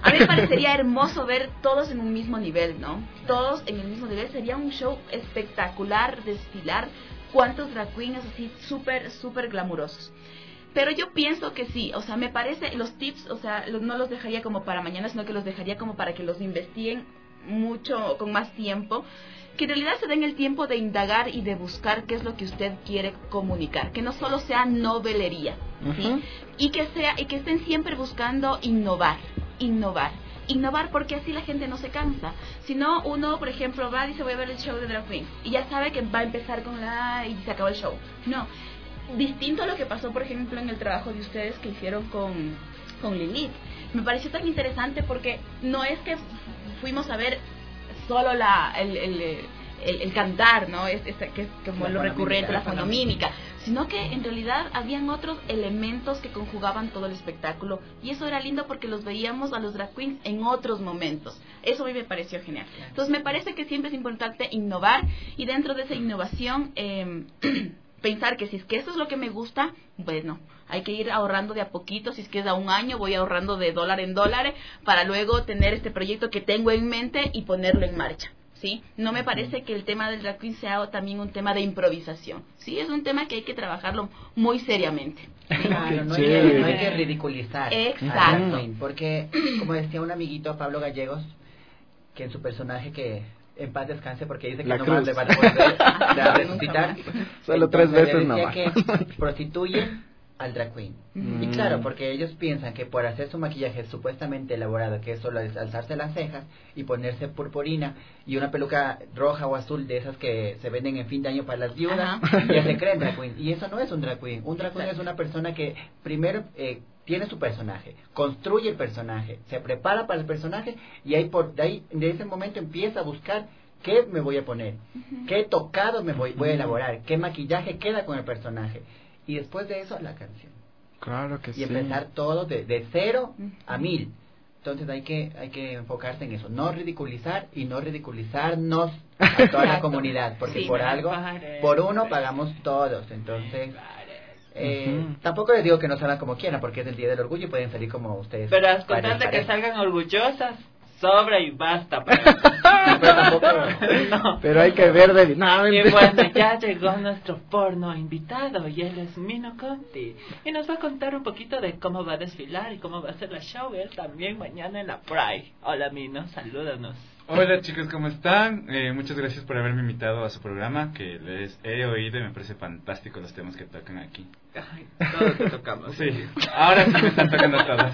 A mí me parecería hermoso ver todos en un mismo nivel, ¿no? Todos en el mismo nivel. Sería un show espectacular, desfilar. Cuántos drag queens así súper, súper glamurosos. Pero yo pienso que sí, o sea, me parece, los tips, o sea, los, no los dejaría como para mañana, sino que los dejaría como para que los investiguen mucho, con más tiempo. Que en realidad se den el tiempo de indagar y de buscar qué es lo que usted quiere comunicar, que no solo sea novelería, ¿sí? Uh-huh. Y que sea y que estén siempre buscando innovar, innovar, innovar, porque así la gente no se cansa. Si no, uno, por ejemplo, va y dice voy a ver el show de drag queen y ya sabe que va a empezar con la y se acabó el show. No, distinto a lo que pasó, por ejemplo, en el trabajo de ustedes que hicieron con con Lilith. Me pareció tan interesante porque no es que fuimos a ver solo la el, el, el, el cantar, ¿no? Es, es, que es como la lo recurrente, la fonomímica, sino que en realidad habían otros elementos que conjugaban todo el espectáculo y eso era lindo porque los veíamos a los drag queens en otros momentos. Eso a mí me pareció genial. Entonces me parece que siempre es importante innovar y dentro de esa innovación eh, pensar que si es que eso es lo que me gusta, bueno, hay que ir ahorrando de a poquito. Si es que es a un año, voy ahorrando de dólar en dólar para luego tener este proyecto que tengo en mente y ponerlo en marcha, ¿sí? No me parece que el tema del drag queen sea también un tema de improvisación, ¿sí? Es un tema que hay que trabajarlo muy seriamente, ¿sí? Claro, no hay, que, no hay que ridiculizar. Exacto. Queen, porque, como decía un amiguito, Pablo Gallegos, que en su personaje que... en paz descanse, porque dice que la no cruz. más le van a volver a resucitar. Solo tres veces no más. Que prostituyen al drag queen. Mm. Y claro, porque ellos piensan que por hacer su maquillaje supuestamente elaborado, que es solo alzarse las cejas y ponerse purpurina y una peluca roja o azul de esas que se venden en fin de año para las viudas, ya se creen drag queen. Y eso no es un drag queen. Un drag queen es una persona que primero eh, tiene su personaje, construye el personaje, se prepara para el personaje y ahí por de ahí de ese momento empieza a buscar qué me voy a poner, uh-huh. qué tocado me voy, voy a elaborar, qué maquillaje queda con el personaje. Y después de eso, la canción. Claro que y sí. Y empezar todo de, de cero a mil. Entonces hay que hay que enfocarse en eso. No ridiculizar y no ridiculizarnos a toda la comunidad. Porque sí, por algo, por uno pagamos todos. Entonces, eh, uh-huh. tampoco les digo que no salgan como quieran, porque es el Día del Orgullo y pueden salir como ustedes. Pero a contar de que salgan orgullosas, sobra y basta. Pero, pero, tampoco, no. pero hay que ver de... No, y bueno, ya llegó nuestro porno invitado y él es Mino Conti y nos va a contar un poquito de cómo va a desfilar y cómo va a ser la show él también mañana en la Pride. Hola Mino, salúdanos. Hola chicos, ¿cómo están? Eh, muchas gracias por haberme invitado a su programa, que les he oído y me parece fantástico los temas que tocan aquí. Ay, todos te tocamos. Sí, ahora sí me están tocando todos.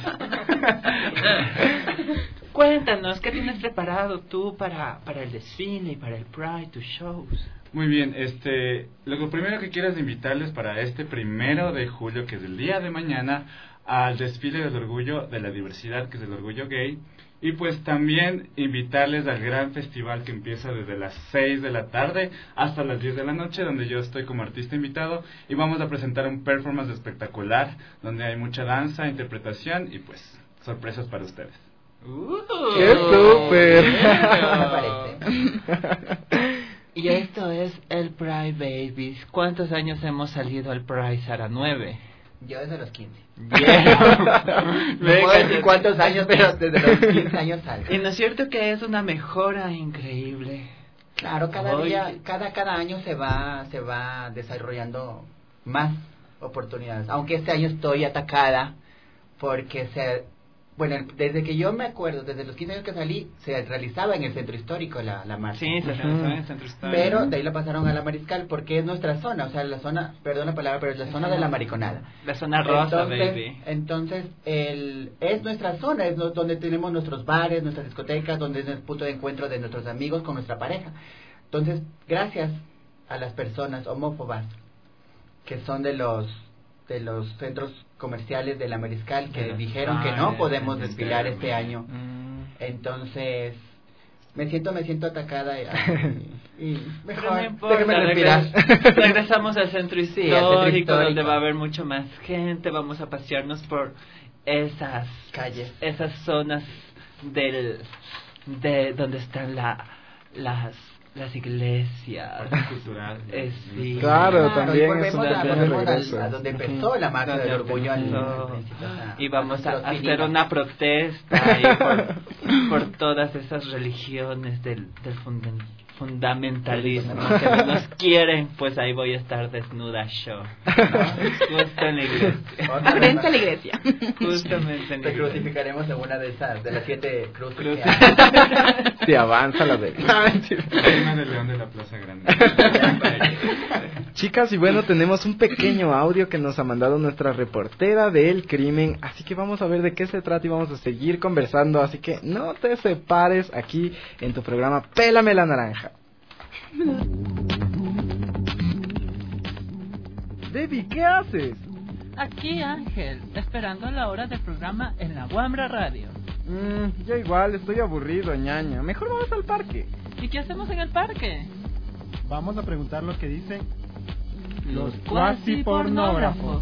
Cuéntanos, ¿qué tienes preparado tú para, para el desfile y para el Pride, tus shows? Muy bien, este, lo primero que quiero es invitarles para este primero de julio, que es el día de mañana, al desfile del orgullo de la diversidad, que es el orgullo gay. Y pues también invitarles al gran festival que empieza desde las seis de la tarde hasta las diez de la noche, donde yo estoy como artista invitado y vamos a presentar un performance espectacular, donde hay mucha danza, interpretación y pues sorpresas para ustedes. Uh, ¡Qué súper! Y esto es el Pride Babies. ¿Cuántos años hemos salido al Pride, Sara? Nueve. Yo desde los quince. Yeah. No puedo decir cuántos años, pero desde los quince años salgo. Y no es cierto que es una mejora increíble. Claro, cada Hoy... día, cada cada año se va se va desarrollando más oportunidades. Aunque este año estoy atacada porque se bueno, desde que yo me acuerdo, desde los quince años que salí, se realizaba en el centro histórico la, la marcha. Sí, se realizaba en el centro histórico. Pero de ahí la pasaron a la Mariscal porque es nuestra zona, o sea, la zona, perdón la palabra, pero es la zona de la mariconada. La zona rosa, entonces, baby. Entonces, el, es nuestra zona, es no, donde tenemos nuestros bares, nuestras discotecas, donde es el punto de encuentro de nuestros amigos con nuestra pareja. Entonces, gracias a las personas homófobas que son de los de los centros comerciales de la Mariscal que dijeron que no podemos desfilar este año. Entonces, me siento me siento atacada y, y mejor no importa, déjame respirar. Regres, regresamos al centro histórico, sí, al centro histórico, donde va a haber mucho más gente. Vamos a pasearnos por esas calles, esas zonas del de donde están la las Las iglesias. Parte cultural. Eh, sí. Claro, también y volvemos, es un a, pequeño volvemos regreso. a, a donde empezó la marcha del orgullo al, al principio, o sea, y vamos a, los a hacer pininos. una protesta ahí por, por todas esas religiones del, del funda- fundamentalismo que no nos quieren, pues ahí voy a estar desnuda yo, ¿no? Justo en la iglesia. Frente a la iglesia. Justamente en la Te iglesia. crucificaremos en una de esas, de las siete cruces. Cruz. que hay. Si avanza la de... No, mentira. Reina del León de la Plaza Grande. Chicas, y bueno, tenemos un pequeño audio que nos ha mandado nuestra reportera del crimen, así que vamos a ver de qué se trata y vamos a seguir conversando, así que no te separes aquí en tu programa Pélame la Naranja. Debbie, ¿qué haces? Aquí Ángel, esperando la hora del programa en la Wambra Radio. Mm, yo igual, estoy aburrido, ñaña. Mejor vamos al parque. ¿Y qué hacemos en el parque? Vamos a preguntar lo que dicen Los cuasi pornógrafos.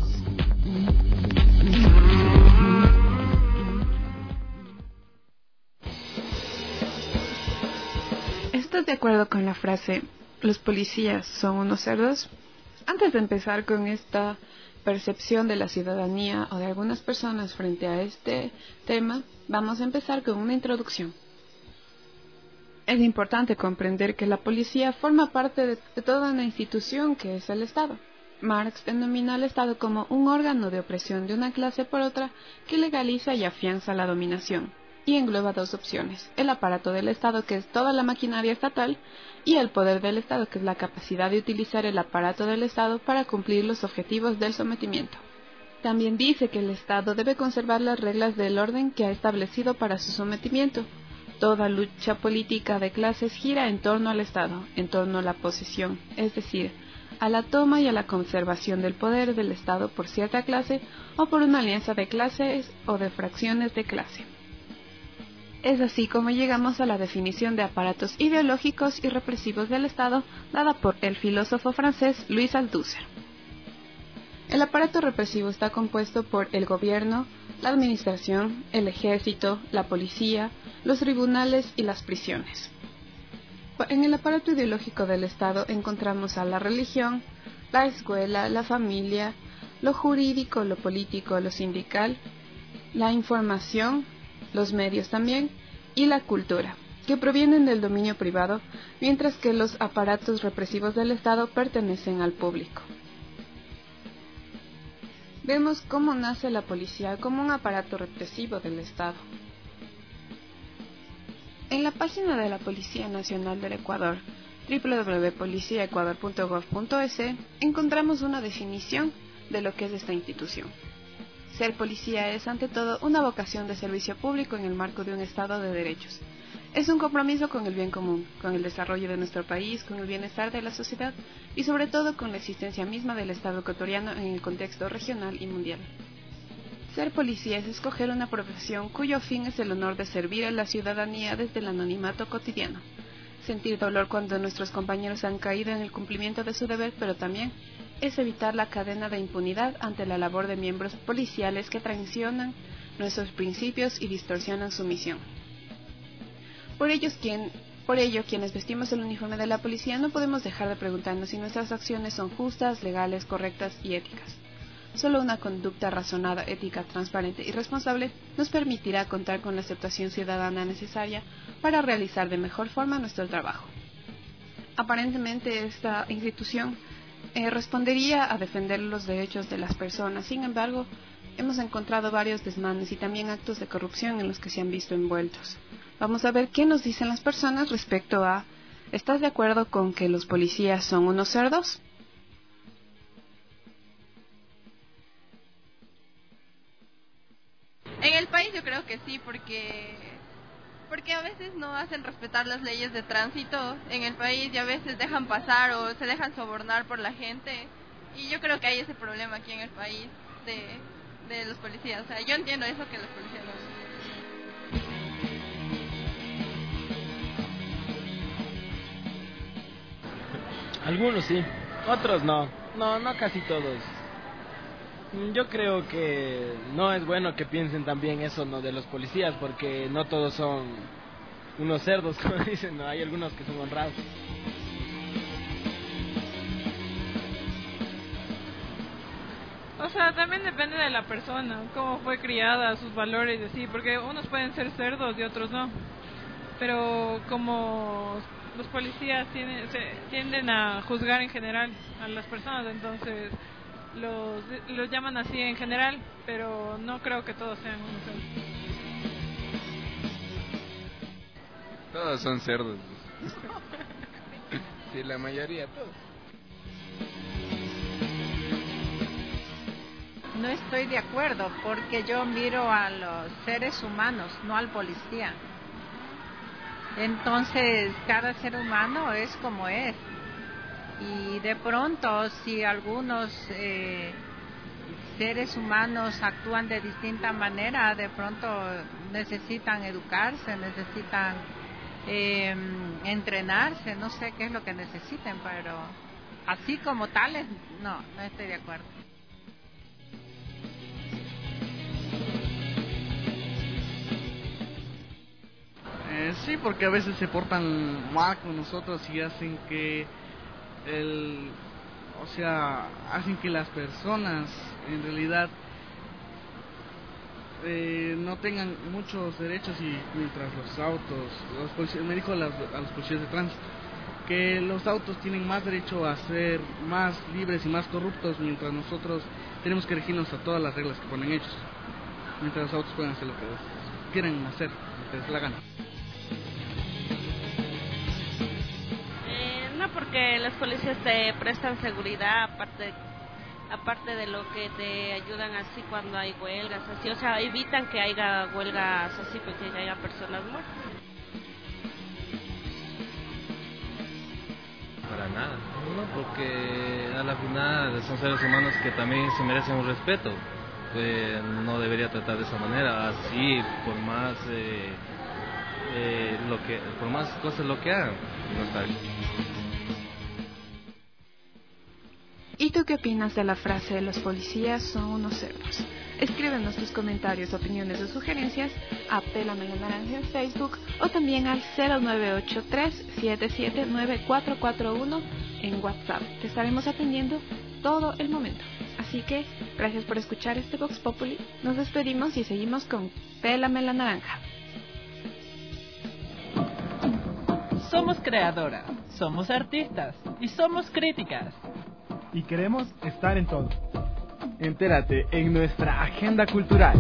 ¿Estás de acuerdo con la frase los policías son unos cerdos? Antes de empezar con esta percepción de la ciudadanía o de algunas personas frente a este tema, vamos a empezar con una introducción. Es importante comprender que la policía forma parte de, de toda una institución que es el Estado. Marx denomina al Estado como un órgano de opresión de una clase por otra que legaliza y afianza la dominación, y engloba dos opciones: el aparato del Estado, que es toda la maquinaria estatal, y el poder del Estado, que es la capacidad de utilizar el aparato del Estado para cumplir los objetivos del sometimiento. También dice que el Estado debe conservar las reglas del orden que ha establecido para su sometimiento. Toda lucha política de clases gira en torno al Estado, en torno a la posesión, es decir, a la toma y a la conservación del poder del Estado por cierta clase o por una alianza de clases o de fracciones de clase. Es así como llegamos a la definición de aparatos ideológicos y represivos del Estado dada por el filósofo francés Louis Althusser. El aparato represivo está compuesto por el gobierno, la administración, el ejército, la policía, los tribunales y las prisiones. En el aparato ideológico del Estado encontramos a la religión, la escuela, la familia, lo jurídico, lo político, lo sindical, la información, los medios también, y la cultura, que provienen del dominio privado, mientras que los aparatos represivos del Estado pertenecen al público. Vemos cómo nace la policía como un aparato represivo del Estado. En la página de la Policía Nacional del Ecuador, doble u doble u doble u punto policia ecuador punto gov punto es, encontramos una definición de lo que es esta institución. Ser policía es, ante todo, una vocación de servicio público en el marco de un Estado de derechos. Es un compromiso con el bien común, con el desarrollo de nuestro país, con el bienestar de la sociedad y, sobre todo, con la existencia misma del Estado ecuatoriano en el contexto regional y mundial. Ser policía es escoger una profesión cuyo fin es el honor de servir a la ciudadanía desde el anonimato cotidiano. Sentir dolor cuando nuestros compañeros han caído en el cumplimiento de su deber, pero también es evitar la cadena de impunidad ante la labor de miembros policiales que traicionan nuestros principios y distorsionan su misión. Por, ellos, quien, por ello, quienes vestimos el uniforme de la policía no podemos dejar de preguntarnos si nuestras acciones son justas, legales, correctas y éticas. Solo una conducta razonada, ética, transparente y responsable nos permitirá contar con la aceptación ciudadana necesaria para realizar de mejor forma nuestro trabajo. Aparentemente esta institución eh, respondería a defender los derechos de las personas. Sin embargo, hemos encontrado varios desmanes y también actos de corrupción en los que se han visto envueltos. Vamos a ver qué nos dicen las personas respecto a: ¿estás de acuerdo con que los policías son unos cerdos? En el país yo creo que sí, porque porque a veces no hacen respetar las leyes de tránsito en el país y a veces dejan pasar o se dejan sobornar por la gente, y yo creo que hay ese problema aquí en el país de, de los policías. O sea, yo entiendo eso, que los policías no. Algunos sí, otros no. No, no casi todos. Yo creo que no es bueno que piensen también eso, ¿no?, de los policías, porque no todos son unos cerdos, como dicen, ¿no? Hay algunos que son honrados. O sea, también depende de la persona, cómo fue criada, sus valores y así, porque unos pueden ser cerdos y otros no. Pero como los policías tienen, se, tienden a juzgar en general a las personas, entonces los, los llaman así en general, pero no creo que todos sean unos cerdos. Todos son cerdos. Sí, la mayoría, todos. No estoy de acuerdo, porque yo miro a los seres humanos, no al policía. Entonces, cada ser humano es como es. Y de pronto, si algunos eh, seres humanos actúan de distinta manera, de pronto necesitan educarse, necesitan eh, entrenarse, no sé qué es lo que necesiten, pero así como tales, no, no estoy de acuerdo. Eh, sí, porque a veces se portan mal con nosotros y hacen que el, o sea, hacen que las personas en realidad eh, no tengan muchos derechos, y mientras los autos, los policías, me dijo a, las, a los policías de tránsito que los autos tienen más derecho a ser más libres y más corruptos, mientras nosotros tenemos que regirnos a todas las reglas que ponen ellos, mientras los autos pueden hacer lo que quieren hacer, lo que les dé la gana. No, porque los policías te prestan seguridad, aparte aparte de lo que te ayudan así cuando hay huelgas, así, o sea, evitan que haya huelgas así, porque que haya personas muertas. Para nada, no, porque a la final son seres humanos que también se merecen un respeto. Eh, no debería tratar de esa manera, así, por más eh, eh, lo que, por más cosas lo que hagan, no está bien. ¿Y tú qué opinas de la frase los policías son unos cerdos? Escríbenos tus comentarios, opiniones o sugerencias a Pélame la Naranja en Facebook o también al cero nueve ocho tres siete siete nueve cuatro cuatro uno en WhatsApp. Te estaremos atendiendo todo el momento. Así que gracias por escuchar este Vox Populi. Nos despedimos y seguimos con Pélame la Naranja. Somos creadoras, somos artistas y somos críticas. Y queremos estar en todo. Entérate en nuestra agenda cultural.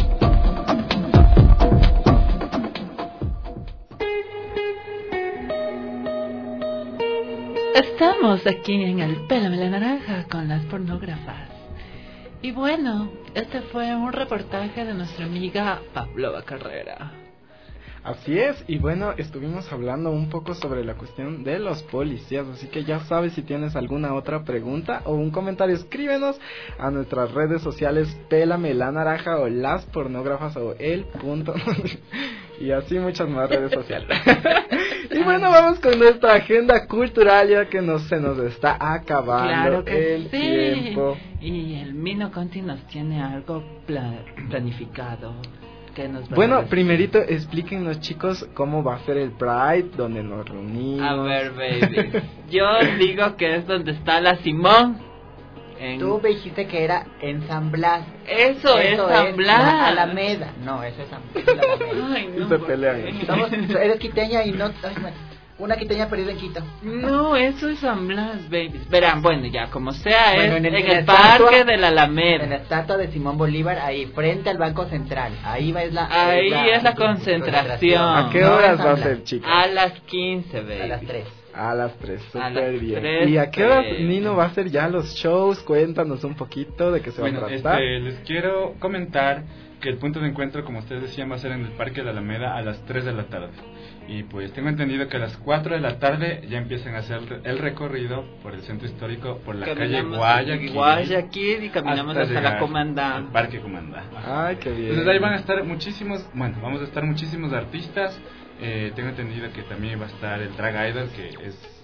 Estamos aquí en el Pélame la Naranja con las pornógrafas. Y bueno, este fue un reportaje de nuestra amiga Pavlova Carrera. Así es, y bueno, estuvimos hablando un poco sobre la cuestión de los policías, así que ya sabes, si tienes alguna otra pregunta o un comentario, escríbenos a nuestras redes sociales, Pélame la Naranja o Las Pornógrafas o El Punto, y así muchas más redes sociales. Y bueno, vamos con nuestra agenda cultural, ya que no se nos está acabando claro que el sí. tiempo. Y el Mino Conti nos tiene algo pla- planificado. Nos Bueno, primerito explíquenos, chicos, cómo va a ser el Pride, donde nos reunimos. A ver, baby, yo digo que es donde está la Simón. En... Tú me dijiste que era en San Blas. Eso, eso es San Blas. La Alameda. No, eso es San Blas. Ay, no, y se pelean. Estamos, eres quiteña y no... Ay, una quiteña perdida en Quito. No, eso es San Blas, baby. Verán, bueno, ya como sea, bueno, es en el, en en el parque estatua, de la Alameda. En la estatua de Simón Bolívar, ahí, frente al Banco Central. Ahí va es la... Ahí es la, es la concentración. ¿A qué horas va a ser, chicos? A las quince, baby. A las tres. A las tres, súper bien. tres, ¿Y a qué horas, baby. Nino, va a ser ya los shows? Cuéntanos un poquito de qué se bueno, va a tratar. Este, les quiero comentar que el punto de encuentro, como ustedes decían, va a ser en el Parque de la Alameda a las tres de la tarde. Y pues tengo entendido que a las cuatro de la tarde ya empiezan a hacer el recorrido por el centro histórico, por la caminamos calle Guayaquil. Guayaquil y caminamos hasta, hasta la Comandá. Al Parque Comandá. Ay, qué bien. Entonces ahí van a estar muchísimos, bueno, vamos a estar muchísimos artistas. Eh, tengo entendido que también va a estar el Drag Idol, que es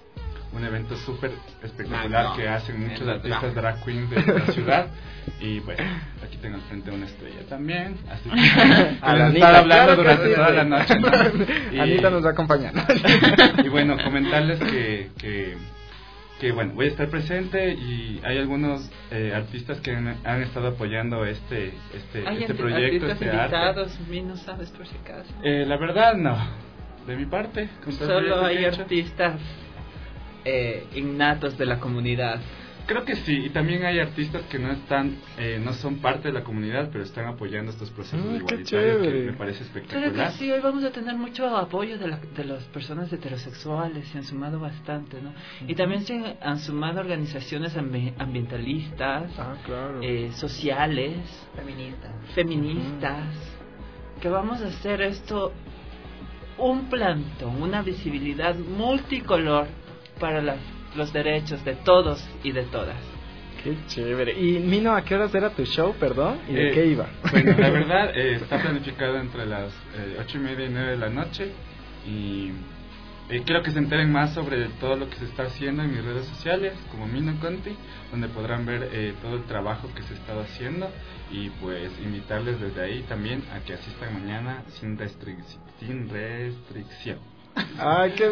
un evento súper espectacular no, que hacen muchos no, artistas no. drag queen de la ciudad. Y bueno, aquí tengo al frente una estrella también, así que A estar la Anita, hablando claro que durante sí, toda sí. la noche, ¿no? Y- Anita nos va a acompañar. Y bueno, comentarles que, que, que bueno, voy a estar presente y hay algunos eh, artistas que han, han estado apoyando este este, Hay este arti- proyecto, artistas este arte. invitados, mí no sabes por si acaso. Eh, la verdad, no. De mi parte, con todo el Solo proyecto hay que he hecho. artistas eh, innatos de la comunidad. Creo que sí, y también hay artistas que no están, eh, no son parte de la comunidad, pero están apoyando estos procesos Mm, qué igualitarios que chévere. me parece Claro que espectacular. sí, hoy vamos a tener mucho apoyo de, la, de las personas heterosexuales, se han sumado bastante, ¿no? Y también se han sumado organizaciones ambi- ambientalistas, Ah, claro. eh, sociales, Feministas. feministas, que vamos a hacer esto un plantón, una visibilidad multicolor para las, los derechos de todos y de todas. Qué chévere. Y Mino, ¿a qué horas era tu show, perdón? ¿Y de Eh, qué iba? Bueno, la verdad eh, está planificado entre las eh, ocho y media y nueve de la noche y eh, quiero que se enteren más sobre todo lo que se está haciendo en mis redes sociales como Mino Conti, donde podrán ver eh, todo el trabajo que se ha estado haciendo y pues invitarles desde ahí también a que asistan mañana sin, restric- sin restricción. ¡Ay, qué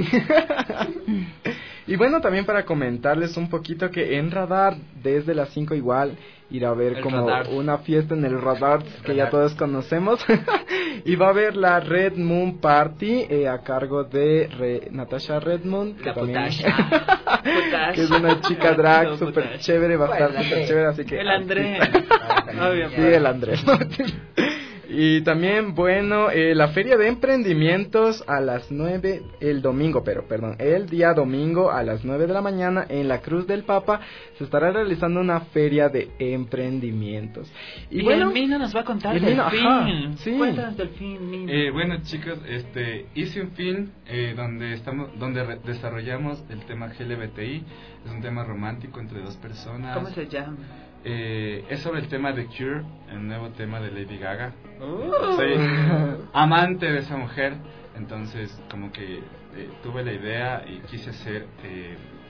bien! Y bueno, también para comentarles un poquito que en Radar, desde las cinco igual, irá a haber El como Radar. una fiesta en el Radar que ya Radar. todos conocemos. Y va a haber la Red Moon Party eh, a cargo de Re- Natasha Redmond, que La también Potasha. que es una chica drag No, súper Potasha. chévere, va a estar Bueno, súper Andrés. chévere, así que... El Andrés. Sí, el Andrés. Y también, bueno, eh, la feria de emprendimientos a las nueve, el domingo, pero perdón, el día domingo a las nueve de la mañana en la Cruz del Papa se estará realizando una feria de emprendimientos. Y, Y, bueno, el Mino nos va a contar el del Mino, ajá, film. sí. Cuéntanos del film, Mino. Eh, bueno chicos, este hice un film eh, donde estamos, donde re- desarrollamos el tema L G B T I. Es un tema romántico entre dos personas. ¿Cómo se llama? Eh, es sobre el tema de Cure, el nuevo tema de Lady Gaga. Uh. Soy amante de esa mujer, entonces como que eh, tuve la idea y quise hacer eh,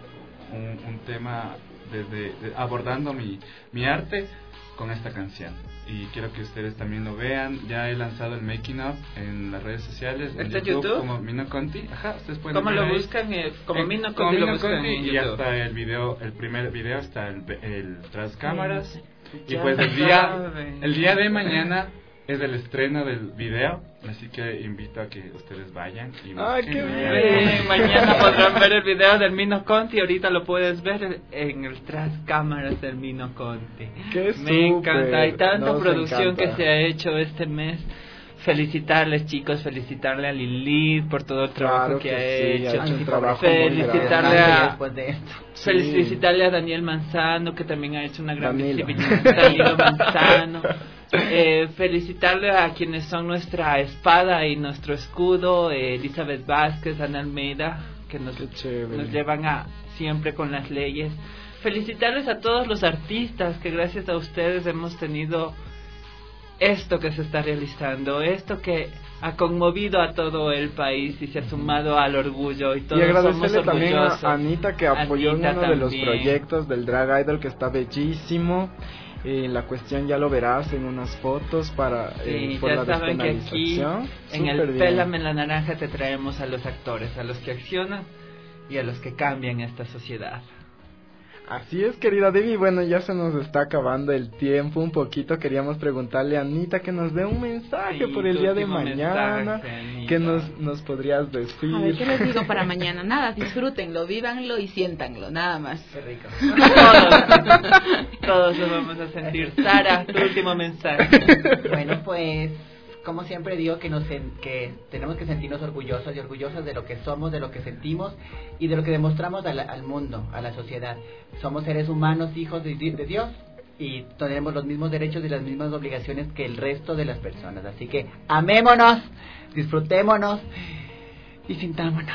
un, un tema desde de- abordando mi, mi arte con esta canción. Y quiero que ustedes también lo vean. Ya he lanzado el making of en las redes sociales, en ¿Está en YouTube, YouTube? como Mino Conti. Ajá, ustedes pueden ¿Cómo ver lo ahí. buscan? Eh, como Eh, Mino como Conti lo Mino buscan Conti, en y YouTube. hasta el video, el primer video hasta el, el tras cámaras. Y Ya pues el día, saben. el día de mañana es el estreno del video, así que invito a que ustedes vayan y ¡Ay, busquen qué el bien! video. Eh, mañana podrán ver el video del Mino Conti. Ahorita lo puedes ver en el tras cámaras del Mino Conti. ¡Qué Me súper! encanta. Hay tanta Nos producción encanta. que se ha hecho este mes. Felicitarles, chicos, felicitarle a Lilith por todo el trabajo Claro que, que ha sí, ha hecho. hecho un trabajo muy felicitarle grande a Después de esto. Sí. felicitarle a Daniel Manzano, que también ha hecho una gran Danilo. visibilidad. Danilo Manzano. Eh, felicitarle a quienes son nuestra espada y nuestro escudo, eh, Elizabeth Vázquez, Ana Almeida, que nos, Qué chévere. nos llevan a siempre con las leyes. Felicitarles a todos los artistas que gracias a ustedes hemos tenido esto que se está realizando, esto que ha conmovido a todo el país y se ha sumado al orgullo y todos Y agradecerle somos también orgullosos. a Anita que apoyó Anita en uno de los también. proyectos del Drag Idol, que está bellísimo. Eh, la cuestión ya lo verás en unas fotos para eh, Sí, por ya la saben que aquí despenalización. en el Súper bien. Pélame la Naranja te traemos a los actores, a los que accionan y a los que cambian esta sociedad. Así es, querida Debbie. Bueno, ya se nos está acabando el tiempo un poquito. Queríamos preguntarle a Anita que nos dé un mensaje Sí, por el tu día de último mañana. mensaje, Anita. ¿Qué nos, nos podrías decir? A ver, ¿qué les digo para mañana? Nada, disfrútenlo, vívanlo y siéntanlo, nada más. Qué rico. Todos, todos lo vamos a sentir. Sara, tu último mensaje. Bueno, pues, como siempre digo que nos sen- que tenemos que sentirnos orgullosos y orgullosas de lo que somos, de lo que sentimos y de lo que demostramos al, al mundo, a la sociedad. Somos seres humanos, hijos de, di- de Dios, y tenemos los mismos derechos y las mismas obligaciones que el resto de las personas. Así que amémonos, disfrutémonos y sintámonos.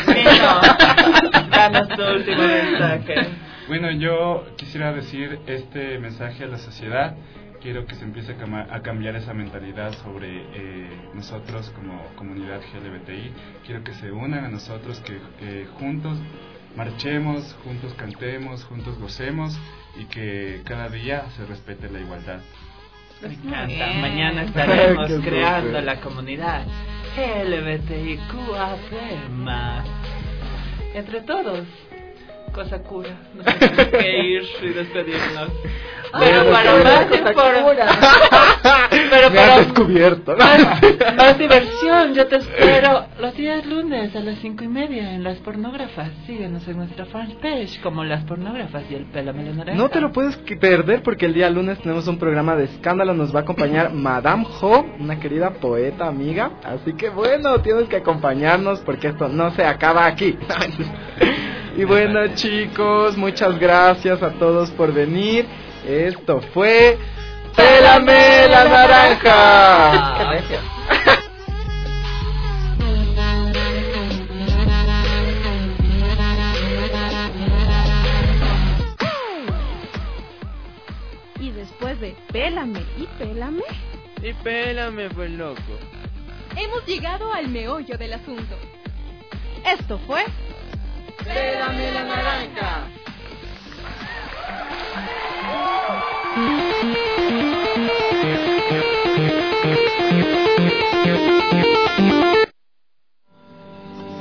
Danos tu último mensaje. Bueno, yo quisiera decir este mensaje a la sociedad. Quiero que se empiece a, cama- a cambiar esa mentalidad sobre eh, nosotros como comunidad L G B T I. Quiero que se unan a nosotros, que, que juntos marchemos, juntos cantemos, juntos gocemos y que cada día se respete la igualdad. Me encanta. Mañana estaremos creando la comunidad L G B T I Q A P más. Entre todos. Cosa cura. Nos tenemos que ir y despedirnos. Pero para más información. Pero Me para has descubierto. Más, más diversión, yo te espero los días lunes a las cinco y media en Las Pornógrafas. Síguenos en nuestra fanpage como Las Pornógrafas y el Pélame la Naranja. No te lo puedes perder porque el día lunes tenemos un programa de escándalo. Nos va a acompañar Madame Ho, una querida poeta amiga. Así que bueno, tienes que acompañarnos porque esto no se acaba aquí. Y bueno, chicos, muchas gracias a todos por venir. Esto fue ¡Pélame la Naranja! ¡Qué recio! Y después de Pélame y Pélame, Y pélame, pues loco. hemos llegado al meollo del asunto. Esto fue Pélame la naranja.